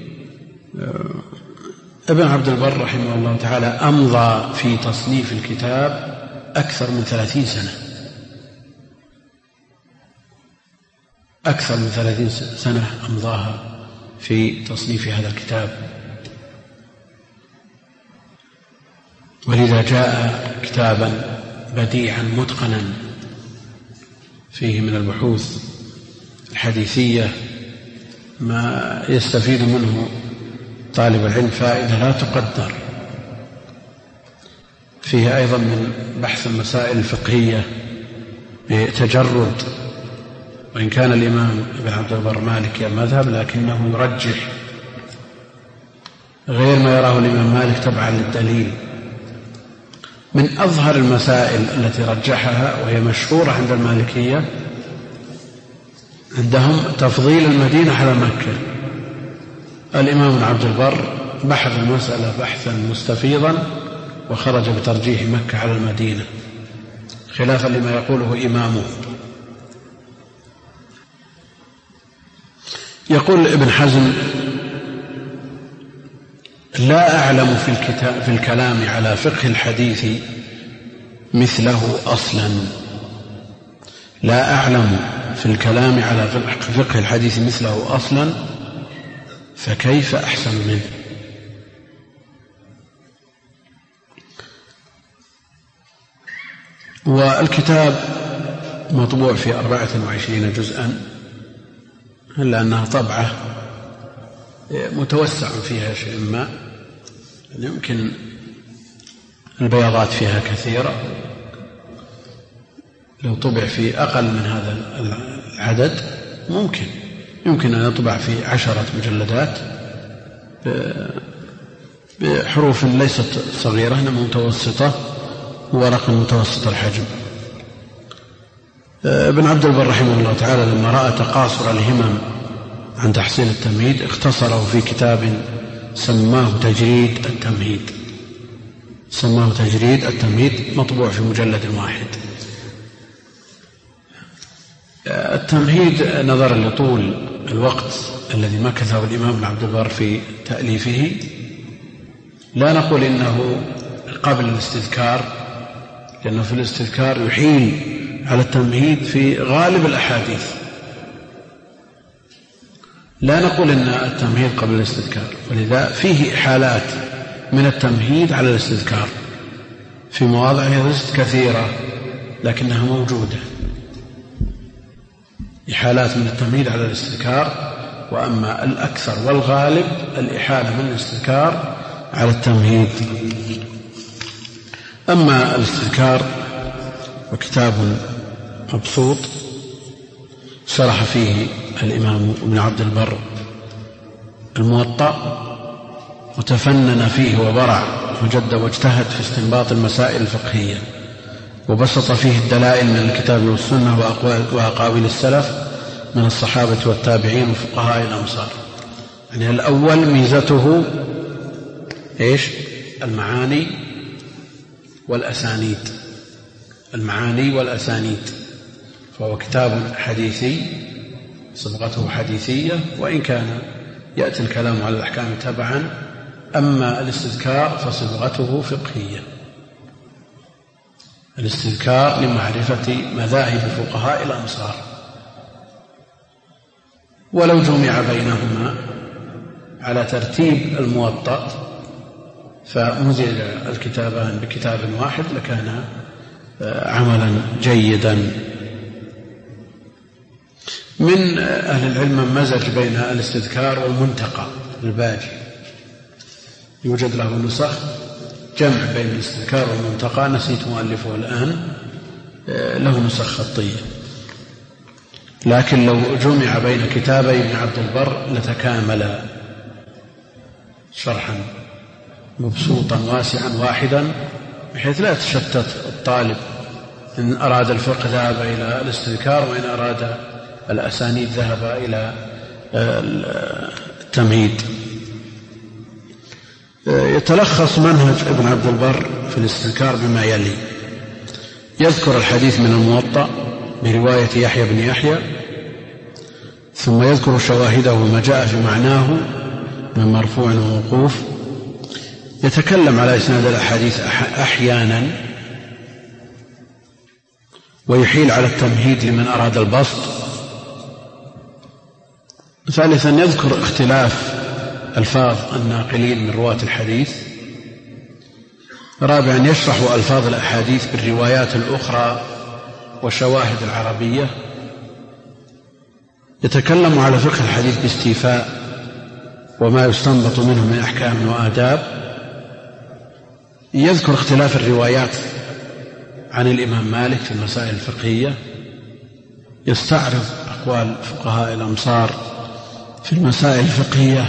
ابن عبد البر رحمه الله تعالى أمضى في تصنيف الكتاب أكثر من ثلاثين سنة، أكثر من ثلاثين سنة أمضاها في تصنيف هذا الكتاب، ولذا جاء كتابا بديعا متقنا فيه من البحوث الحديثية ما يستفيد منه طالب العلم فائدة لا تقدر. فيه أيضا من بحث المسائل الفقهية بتجرد، وإن كان الإمام ابن عبد البر مالكي المذهب لكنه يرجح غير ما يراه الإمام مالك تبعا للدليل. من أظهر المسائل التي رجحها وهي مشهورة عند المالكية عندهم تفضيل المدينة على مكة. الإمام ابن عبد البر بحث المسألة بحثا مستفيضا وخرج بترجيح مكة على المدينة خلافا لما يقوله إمامه. يقول ابن حزم: لا أعلم في, الكتاب في الكلام على فقه الحديث مثله أصلا. لا أعلم في الكلام على فقه الحديث مثله أصلا، فكيف أحسن منه؟ والكتاب مطبوع في أربعة وعشرين جزءا، إلا أنها طبعة متوسع فيها شيء ما، يمكن البياضات فيها كثيرة. لو طبع في أقل من هذا العدد ممكن يمكن أن يطبع في عشرة مجلدات بحروف ليست صغيرة إنما متوسطة، وورق متوسط الحجم. ابن عبد البر رحمه الله تعالى لما رأى تقاصر الهمم عن تحسين التمهيد اختصره في كتاب سماه تجريد التمهيد، سماه تجريد التمهيد، مطبوع في مجلد واحد. التمهيد نظرا لطول الوقت الذي مكثه الإمام ابن عبد البر في تأليفه لا نقول إنه قبل الاستذكار، لأنه في الاستذكار يحيل على التمهيد في غالب الأحاديث، لا نقول إن التمهيد قبل الاستذكار، ولذا فيه حالات من التمهيد على الاستذكار في مواضع ليست كثيرة لكنها موجودة، حالات من التمهيد على الاستذكار، وأما الأكثر والغالب الإحالة من الاستذكار على التمهيد. أما الاستذكار وكتاب مبسوط شرح فيه الإمام ابن عبد البر الموطأ وتفنن فيه وبرع وجد واجتهد في استنباط المسائل الفقهية، وبسط فيه الدلائل من الكتاب والسنة وأقاويل السلف من الصحابة والتابعين وفقهاء الأمصار. يعني الأول ميزته إيش؟ المعاني والأسانيد، المعاني والأسانيد، فهو كتاب حديثي صبغته حديثية، وإن كان يأتي الكلام على الأحكام تبعا. أما الاستذكار فصبغته فقهية، الاستذكار لمعرفة مذاهب فقهاء الأمصار، ولو جمع بينهما على ترتيب الموطأ فمزج الكتابان بكتاب واحد لكان عملا جيدا. من أهل العلم من مزج بين الاستذكار والمنتقى الباجي، يوجد له نسخ جمع بين الاستذكار والمنتقى، نسيت مؤلفه الآن، له نسخ خطية، لكن لو جمع بين كتابي ابن عبد البر لتكامل شرحا مبسوطا واسعا واحدا، بحيث لا يتشتت الطالب، إن أراد الفقه ذهب إلى الاستذكار، وإن أراد الأسانيد ذهب إلى التمهيد. يتلخص منهج ابن عبد البر في الاستذكار بما يلي: يذكر الحديث من الموطأ برواية يحيى بن يحيى، ثم يذكر شواهده وما جاء في معناه من مرفوع وموقوف، يتكلم على إسناد الأحاديث أحيانا، ويحيل على التمهيد لمن أراد البسط. ثالثا يذكر اختلاف ألفاظ الناقلين من رواة الحديث. رابعا يشرح ألفاظ الأحاديث بالروايات الأخرى وشواهد العربية. يتكلم على فقه الحديث باستيفاء وما يستنبط منه من أحكام وآداب. يذكر اختلاف الروايات عن الإمام مالك في المسائل الفقهية. يستعرض أقوال فقهاء الأمصار في المسائل الفقهية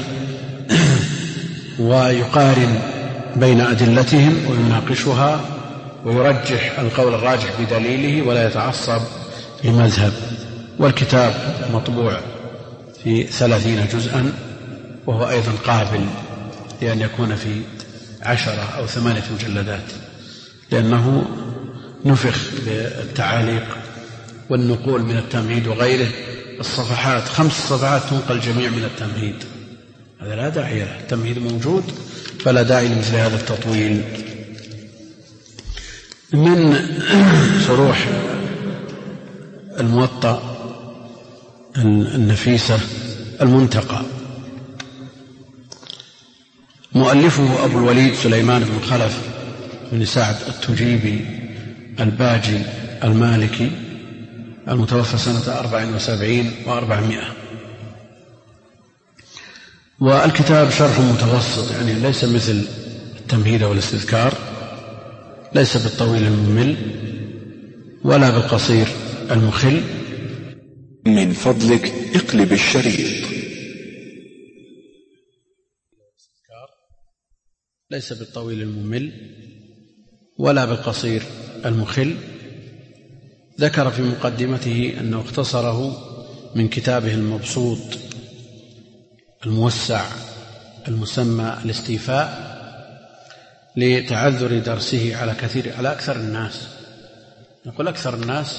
ويقارن بين أدلتهم ويناقشها ويرجح القول الراجح بدليله ولا يتعصب لمذهب. والكتاب مطبوع في ثلاثين جزءا، وهو أيضا قابل لأن يكون في عشرة أو ثمانية مجلدات، لأنه نفخ بالتعاليق والنقول من التمهيد وغيره. الصفحات خمس صفحات تنقل جميع من التمهيد، هذا لا داعي له، التمهيد موجود فلا داعي لمثل هذا التطويل. من شروح الموطأ النفيسة المنتقى، مؤلفه أبو الوليد سليمان بن خلف بن سعد التجيبي الباجي المالكي، المتوفى سنة أربع وسبعين وأربعمائة. والكتاب شرح متوسط، يعني ليس مثل التمهيد والاستذكار، ليس بالطويل الممل ولا بالقصير المخل. من فضلك اقلب الشريط. ليس بالطويل الممل ولا بالقصير المخل. ذكر في مقدمته أنه اختصره من كتابه المبسوط الموسع المسمى الاستيفاء لتعذر درسه على كثير على أكثر الناس. نقول أكثر الناس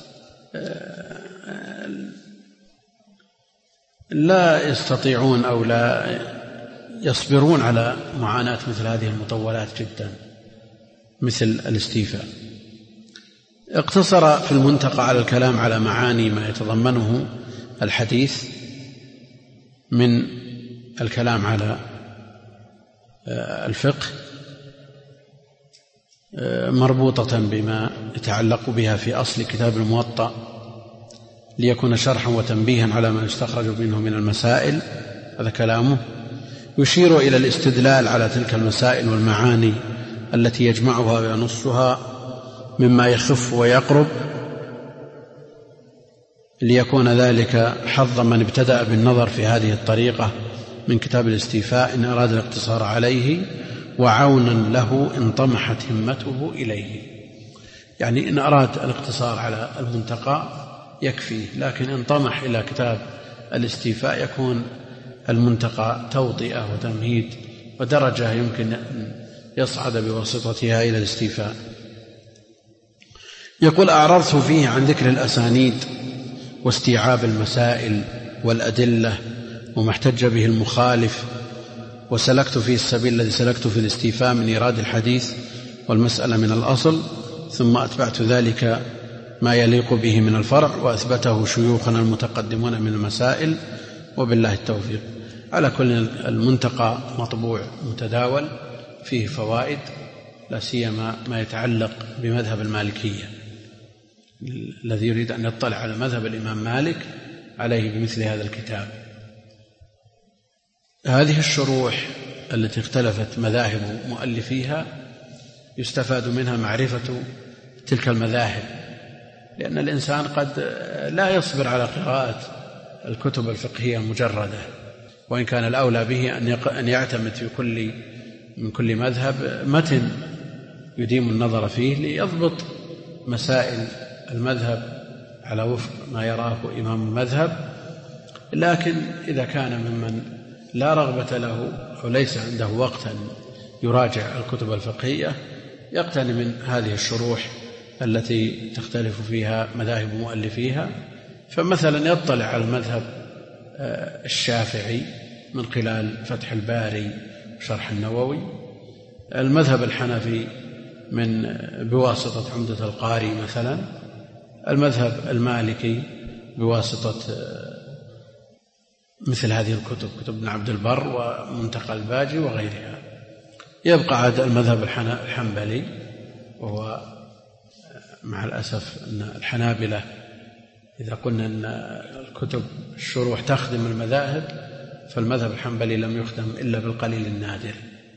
لا يستطيعون أو لا يصبرون على معاناة مثل هذه المطولات جدا مثل الاستيفاء. اقتصر في المنتقى على الكلام على معاني ما يتضمنه الحديث من الكلام على الفقه مربوطة بما يتعلق بها في أصل كتاب الموطأ، ليكون شرحا وتنبيها على ما يستخرج منه من المسائل. هذا كلامه يشير إلى الاستدلال على تلك المسائل والمعاني التي يجمعها وينصها مما يخف ويقرب، ليكون ذلك حظ من ابتدأ بالنظر في هذه الطريقة من كتاب الاستيفاء إن أراد الاقتصار عليه، وعونا له إن طمحت همته إليه. يعني إن أراد الاقتصار على المنتقى يكفي، لكن إن طمح إلى كتاب الاستيفاء يكون المنتقى توطئة وتمهيد ودرجة يمكن أن يصعد بواسطتها إلى الاستيفاء. يقول: أعرضت فيه عن ذكر الأسانيد واستيعاب المسائل والأدلة وما احتج به المخالف، وسلكت فيه السبيل الذي سلكت في الاستيفاء من إيراد الحديث والمسألة من الأصل، ثم أتبعت ذلك ما يليق به من الفرع، وأثبته شيوخنا المتقدمون من المسائل، وبالله التوفيق. على كل المنتقى مطبوع متداول فيه فوائد، لا سيما ما يتعلق بمذهب المالكية. الذي يريد أن يطلع على مذهب الإمام مالك عليه بمثل هذا الكتاب. هذه الشروح التي اختلفت مذاهب مؤلفيها يستفاد منها معرفة تلك المذاهب، لأن الإنسان قد لا يصبر على قراءة الكتب الفقهية المجردة، وإن كان الأولى به أن يعتمد في كل من كل مذهب متن يديم النظر فيه ليضبط مسائل المذهب على وفق ما يراه إمام المذهب. لكن إذا كان ممن لا رغبة له أو ليس عنده وقت أن يراجع الكتب الفقهية يقتني من هذه الشروح التي تختلف فيها مذاهب مؤلفيها. فمثلا يطلع على المذهب الشافعي من خلال فتح الباري وشرح النووي، المذهب الحنفي من بواسطة عمدة القاري مثلا، المذهب المالكي بواسطة مثل هذه الكتب، كتب ابن عبد البر ومنتقى الباجي وغيرها. يبقى عاد المذهب الحنبلي، وهو مع الأسف أن الحنابلة إذا قلنا أن الكتب الشروح تخدم المذاهب، فالمذهب الحنبلي لم يخدم إلا بالقليل النادر،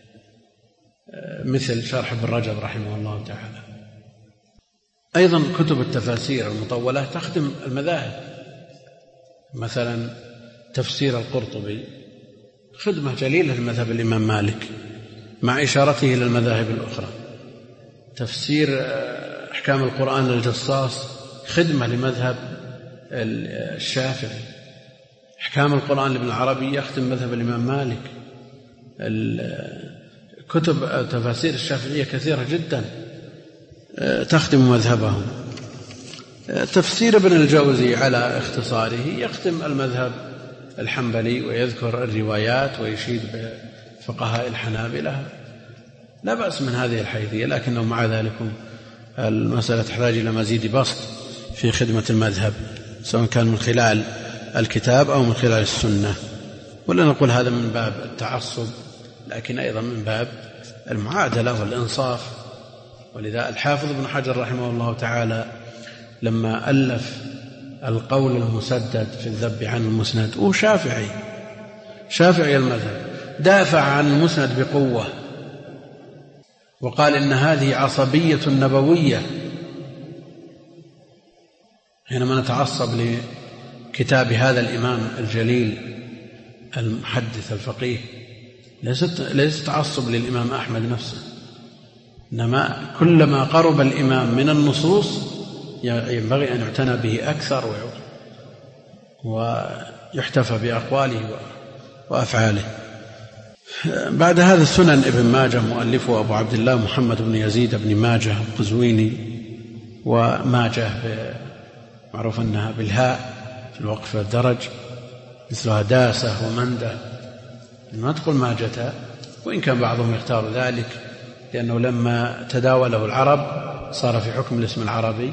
مثل شرح ابن رجب رحمه الله تعالى. أيضا كتب التفاسير المطولة تخدم المذاهب، مثلا تفسير القرطبي خدمة جليلة لمذهب الإمام مالك مع إشارته إلى المذاهب الأخرى. تفسير أحكام القرآن للجصاص خدمة لمذهب الشافعي. أحكام القرآن لابن العربي يخدم مذهب الإمام مالك. كتب تفاسير الشافعية كثيرة جدا تخدم مذهبهم. تفسير ابن الجوزي على اختصاره يخدم المذهب الحنبلي ويذكر الروايات ويشيد بفقهاء الحنابلة، لا بأس من هذه الحيثية، لكنه مع ذلك المسألة تحتاج إلى مزيد بسط في خدمة المذهب، سواء كان من خلال الكتاب أو من خلال السنة. ولا نقول هذا من باب التعصب، لكن أيضا من باب المعادلة والإنصاف. ولذا الحافظ ابن حجر رحمه الله تعالى لما ألف القول المسدد في الذب عن المسند، هو شافعي شافعي المذهب، دافع عن المسند بقوة وقال إن هذه عصبية نبوية. حينما نتعصب لكتاب هذا الإمام الجليل المحدث الفقيه ليس ليس تعصب للإمام أحمد نفسه، إنما كلما قرب الإمام من النصوص ينبغي أن يعتنى به أكثر ويحتفى بأقواله وأفعاله. بعد هذا السنن ابن ماجه مؤلفه أبو عبد الله محمد بن يزيد بن ماجه القزويني، وماجه معروف أنها بالهاء في الوقف والدرج، مثلها داسة ومندة، ما تقول ماجة، وإن كان بعضهم يختار ذلك لأنه لما تداوله العرب صار في حكم الاسم العربي،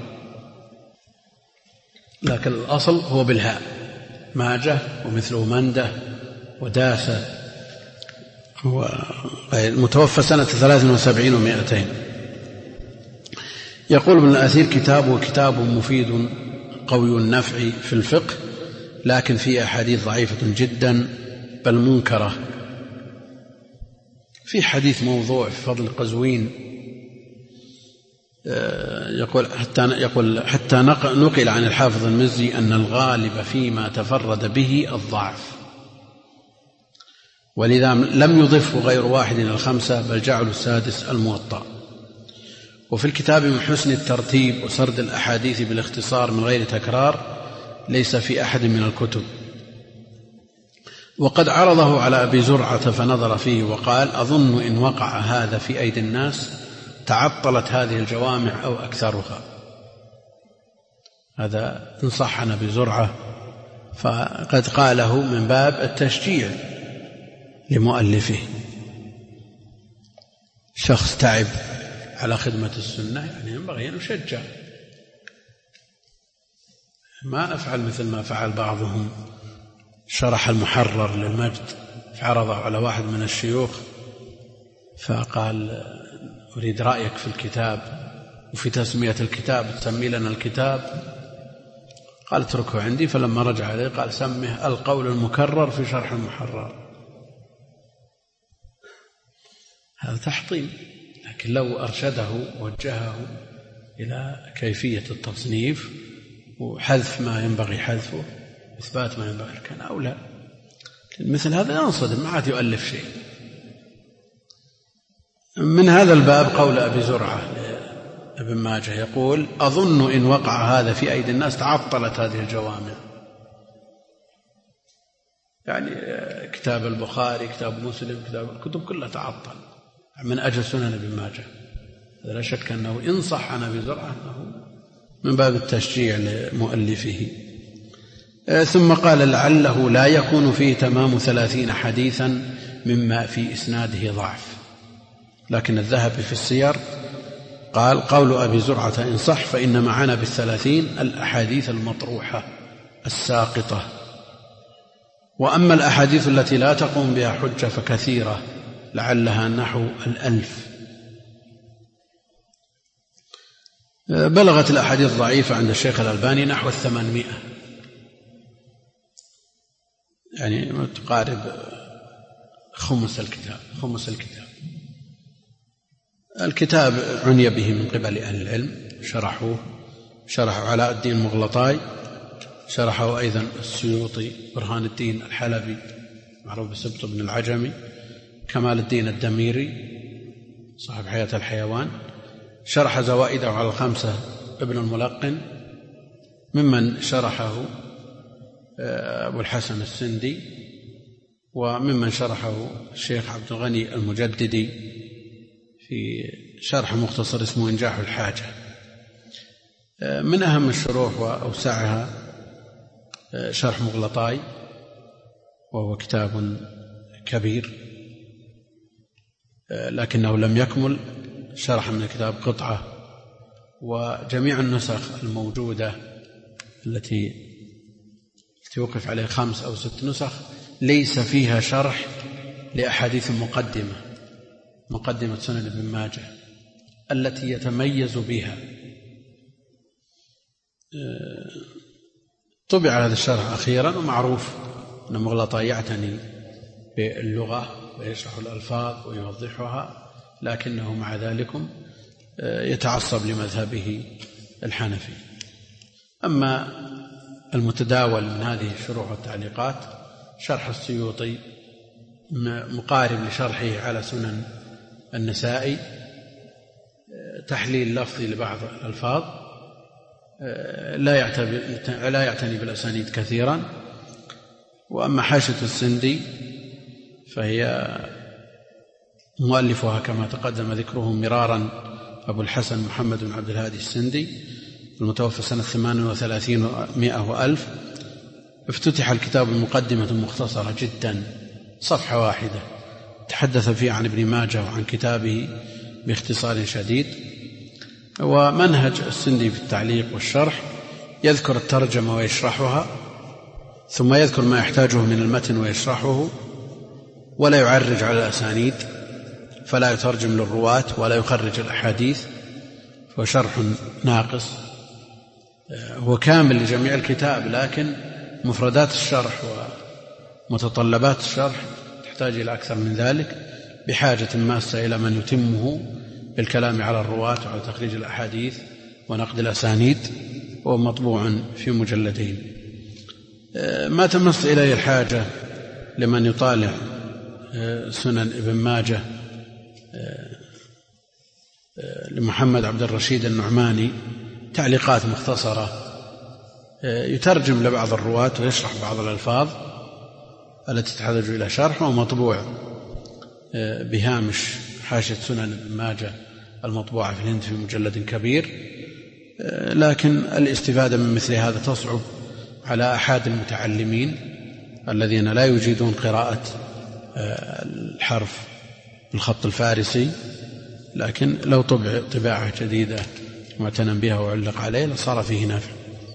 لكن الأصل هو بالهاء ماجة، ومثله مندة وداسة، المتوفى سنة ثلاث وسبعين ومائتين. يقول ابن الأثير: كتابه كتاب مفيد قوي النفع في الفقه، لكن فيه أحاديث ضعيفة جدا بل منكرة. في حديث موضوع في فضل قزوين، يقول حتى, يقول حتى نقل عن الحافظ المزي أن الغالب فيما تفرد به الضعف، ولذا لم يضفه غير واحد إلى الخمسة بل جعلوا السادس الموطأ. وفي الكتاب من حسن الترتيب وسرد الأحاديث بالاختصار من غير تكرار ليس في أحد من الكتب. وقد عرضه على أبي زرعة فنظر فيه وقال: أظن إن وقع هذا في أيدي الناس تعطلت هذه الجوامع أو أكثرها. هذا إن صح عن أبي زرعة، فقد قاله من باب التشجيع لمؤلفه. شخص تعب على خدمة السنة يعني ينبغي أن نشجع، ما نفعل مثل ما فعل بعضهم. شرح المحرر للمجد فعرضه على واحد من الشيوخ فقال: أريد رأيك في الكتاب وفي تسمية الكتاب، تسمي لنا الكتاب. قال: اتركه عندي. فلما رجع عليه قال: سمه القول المكرر في شرح المحرر. هذا تحطيم، لكن لو أرشده ووجهه إلى كيفية التصنيف وحذف ما ينبغي حذفه، إثبات ما ينبغي، كان أولى. مثل هذا ينصدم، ما عاد يؤلف شيء. من هذا الباب قول أبي زرعة ابن ماجه يقول: أظن إن وقع هذا في أيدي الناس تعطلت هذه الجوامع. يعني كتاب البخاري، كتاب مسلم، كتاب الكتب كلها تعطل من أجل سنن ابن ماجه. لا شك أنه إن صح عن أبي زرعة أنه من باب التشجيع لمؤلفه. ثم قال: لعله لا يكون فيه تمام ثلاثين حديثا مما في إسناده ضعف. لكن الذهبي في السير قال: قول أبي زرعة إن صح فإن معنا بالثلاثين الأحاديث المطروحة الساقطة، وأما الأحاديث التي لا تقوم بها حجة فكثيرة، لعلها نحو الألف. بلغت الأحاديث ضعيفة عند الشيخ الألباني نحو الثمانمائة، يعني تقارب خمس الكتاب خمس الكتاب الكتاب عني به من قبل أهل العلم، شرحوه شرحوا علاء الدين المغلطاي، شرحه أيضا السيوطي، برهان الدين الحلبي معروف بسبط بن العجمي، كمال الدين الدميري صاحب حياة الحيوان، شرح زوائده على الخمسة ابن الملقن، ممن شرحه أبو الحسن السندي، وممن شرحه الشيخ عبد الغني المجددي في شرح مختصر اسمه إنجاح الحاجة. من أهم الشروح وأوسعها شرح مغلطاي، وهو كتاب كبير لكنه لم يكمل، شرح من الكتاب قطعة، وجميع النسخ الموجودة التي توقف عليه خمس أو ست نسخ ليس فيها شرح لأحاديث مقدمة مقدمة سنن ابن ماجه التي يتميز بها. طبع هذا الشرح أخيرا، ومعروف أن مغلطاي يعتني باللغة ويشرح الألفاظ ويوضحها، لكنه مع ذلك يتعصب لمذهبه الحنفي. أما المتداول من هذه الشروح والتعليقات شرح السيوطي مقارب لشرحه على سنن النسائي، تحليل لفظي لبعض الألفاظ، لا لا يعتني بالأسانيد كثيرا. وأما حاشية السندي فهي مؤلفها كما تقدم ذكره مرارا أبو الحسن محمد بن عبد الهادي السندي، المتوفى سنة ثمان وثلاثين ومائة وألف. افتتح الكتاب بمقدمة مختصرة جدا صفحة واحدة تحدث فيه عن ابن ماجه وعن كتابه باختصار شديد. ومنهج السندي في التعليق والشرح يذكر الترجمة ويشرحها، ثم يذكر ما يحتاجه من المتن ويشرحه، ولا يعرج على الأسانيد، فلا يترجم للرواة ولا يخرج الأحاديث، هو شرح ناقص. هو كامل لجميع الكتاب، لكن مفردات الشرح ومتطلبات الشرح تحتاج إلى أكثر من ذلك، بحاجة ماسة إلى من يتمه بالكلام على الرواة وعلى تخريج الأحاديث ونقد الأسانيد. وهو مطبوع في مجلدين. ما تمس إليه الحاجة لمن يطالع سنن ابن ماجه لمحمد عبد الرشيد النعماني تعليقات مختصرة، يترجم لبعض الرواة ويشرح بعض الألفاظ التي تحتاج إلى شرح، ومطبوع بهامش حاشية سنن ابن ماجه المطبوعة في الهند في مجلد كبير. لكن الاستفادة من مثل هذا تصعب على أحد المتعلمين الذين لا يجيدون قراءة الحرف بالخط الفارسي، لكن لو طبع طباعة جديدة معتنى بها وعلق عليه لصار فيه نافع.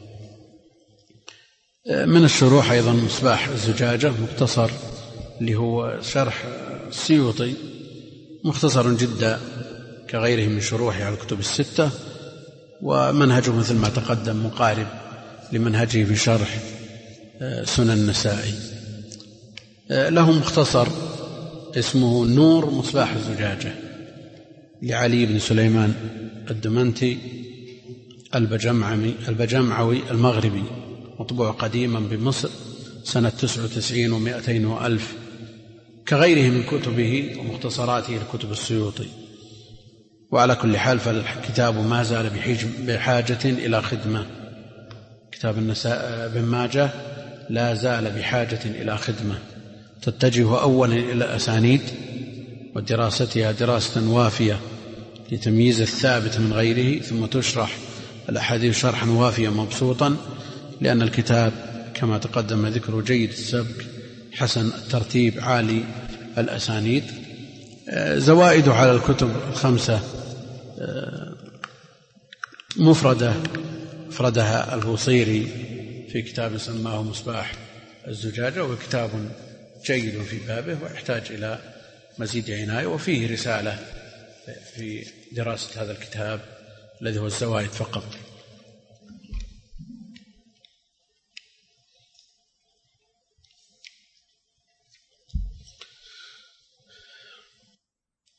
من الشروح أيضا مصباح الزجاجة مختصر، اللي هو شرح السيوطي، مختصر جدا كغيره من شروحه على الكتب الستة، ومنهجه مثل ما تقدم مقارب لمنهجه في شرح سنن النسائي. له مختصر اسمه نور مصباح الزجاجة لعلي بن سليمان الدمنتي البجمعوي البجمعوي المغربي، مطبوع قديما بمصر سنة تسعة وتسعين ومائتين وألف، كغيره من كتبه ومختصراته لكتب السيوطي. وعلى كل حال فالكتاب ما زال بحاجة إلى خدمة. كتاب النساء بن ماجه لا زال بحاجة إلى خدمة، تتجه أولا إلى الأسانيد ودراستها دراسة وافية لتمييز الثابت من غيره، ثم تشرح الأحاديث شرحا وافيا مبسوطا، لأن الكتاب كما تقدم ذكره جيد السبك حسن الترتيب عالي الأسانيد. زوائد على الكتب الخمسة مفردة أفردها البوصيري في كتاب سماه مصباح الزجاجة، وكتاب جيد في بابه ويحتاج إلى مزيد عناية. وفيه رسالة في دراسة هذا الكتاب الذي هو الزوائد فقط.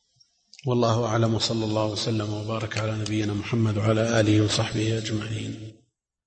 والله أعلم، وصلى الله وسلم وبارك على نبينا محمد وعلى آله وصحبه أجمعين.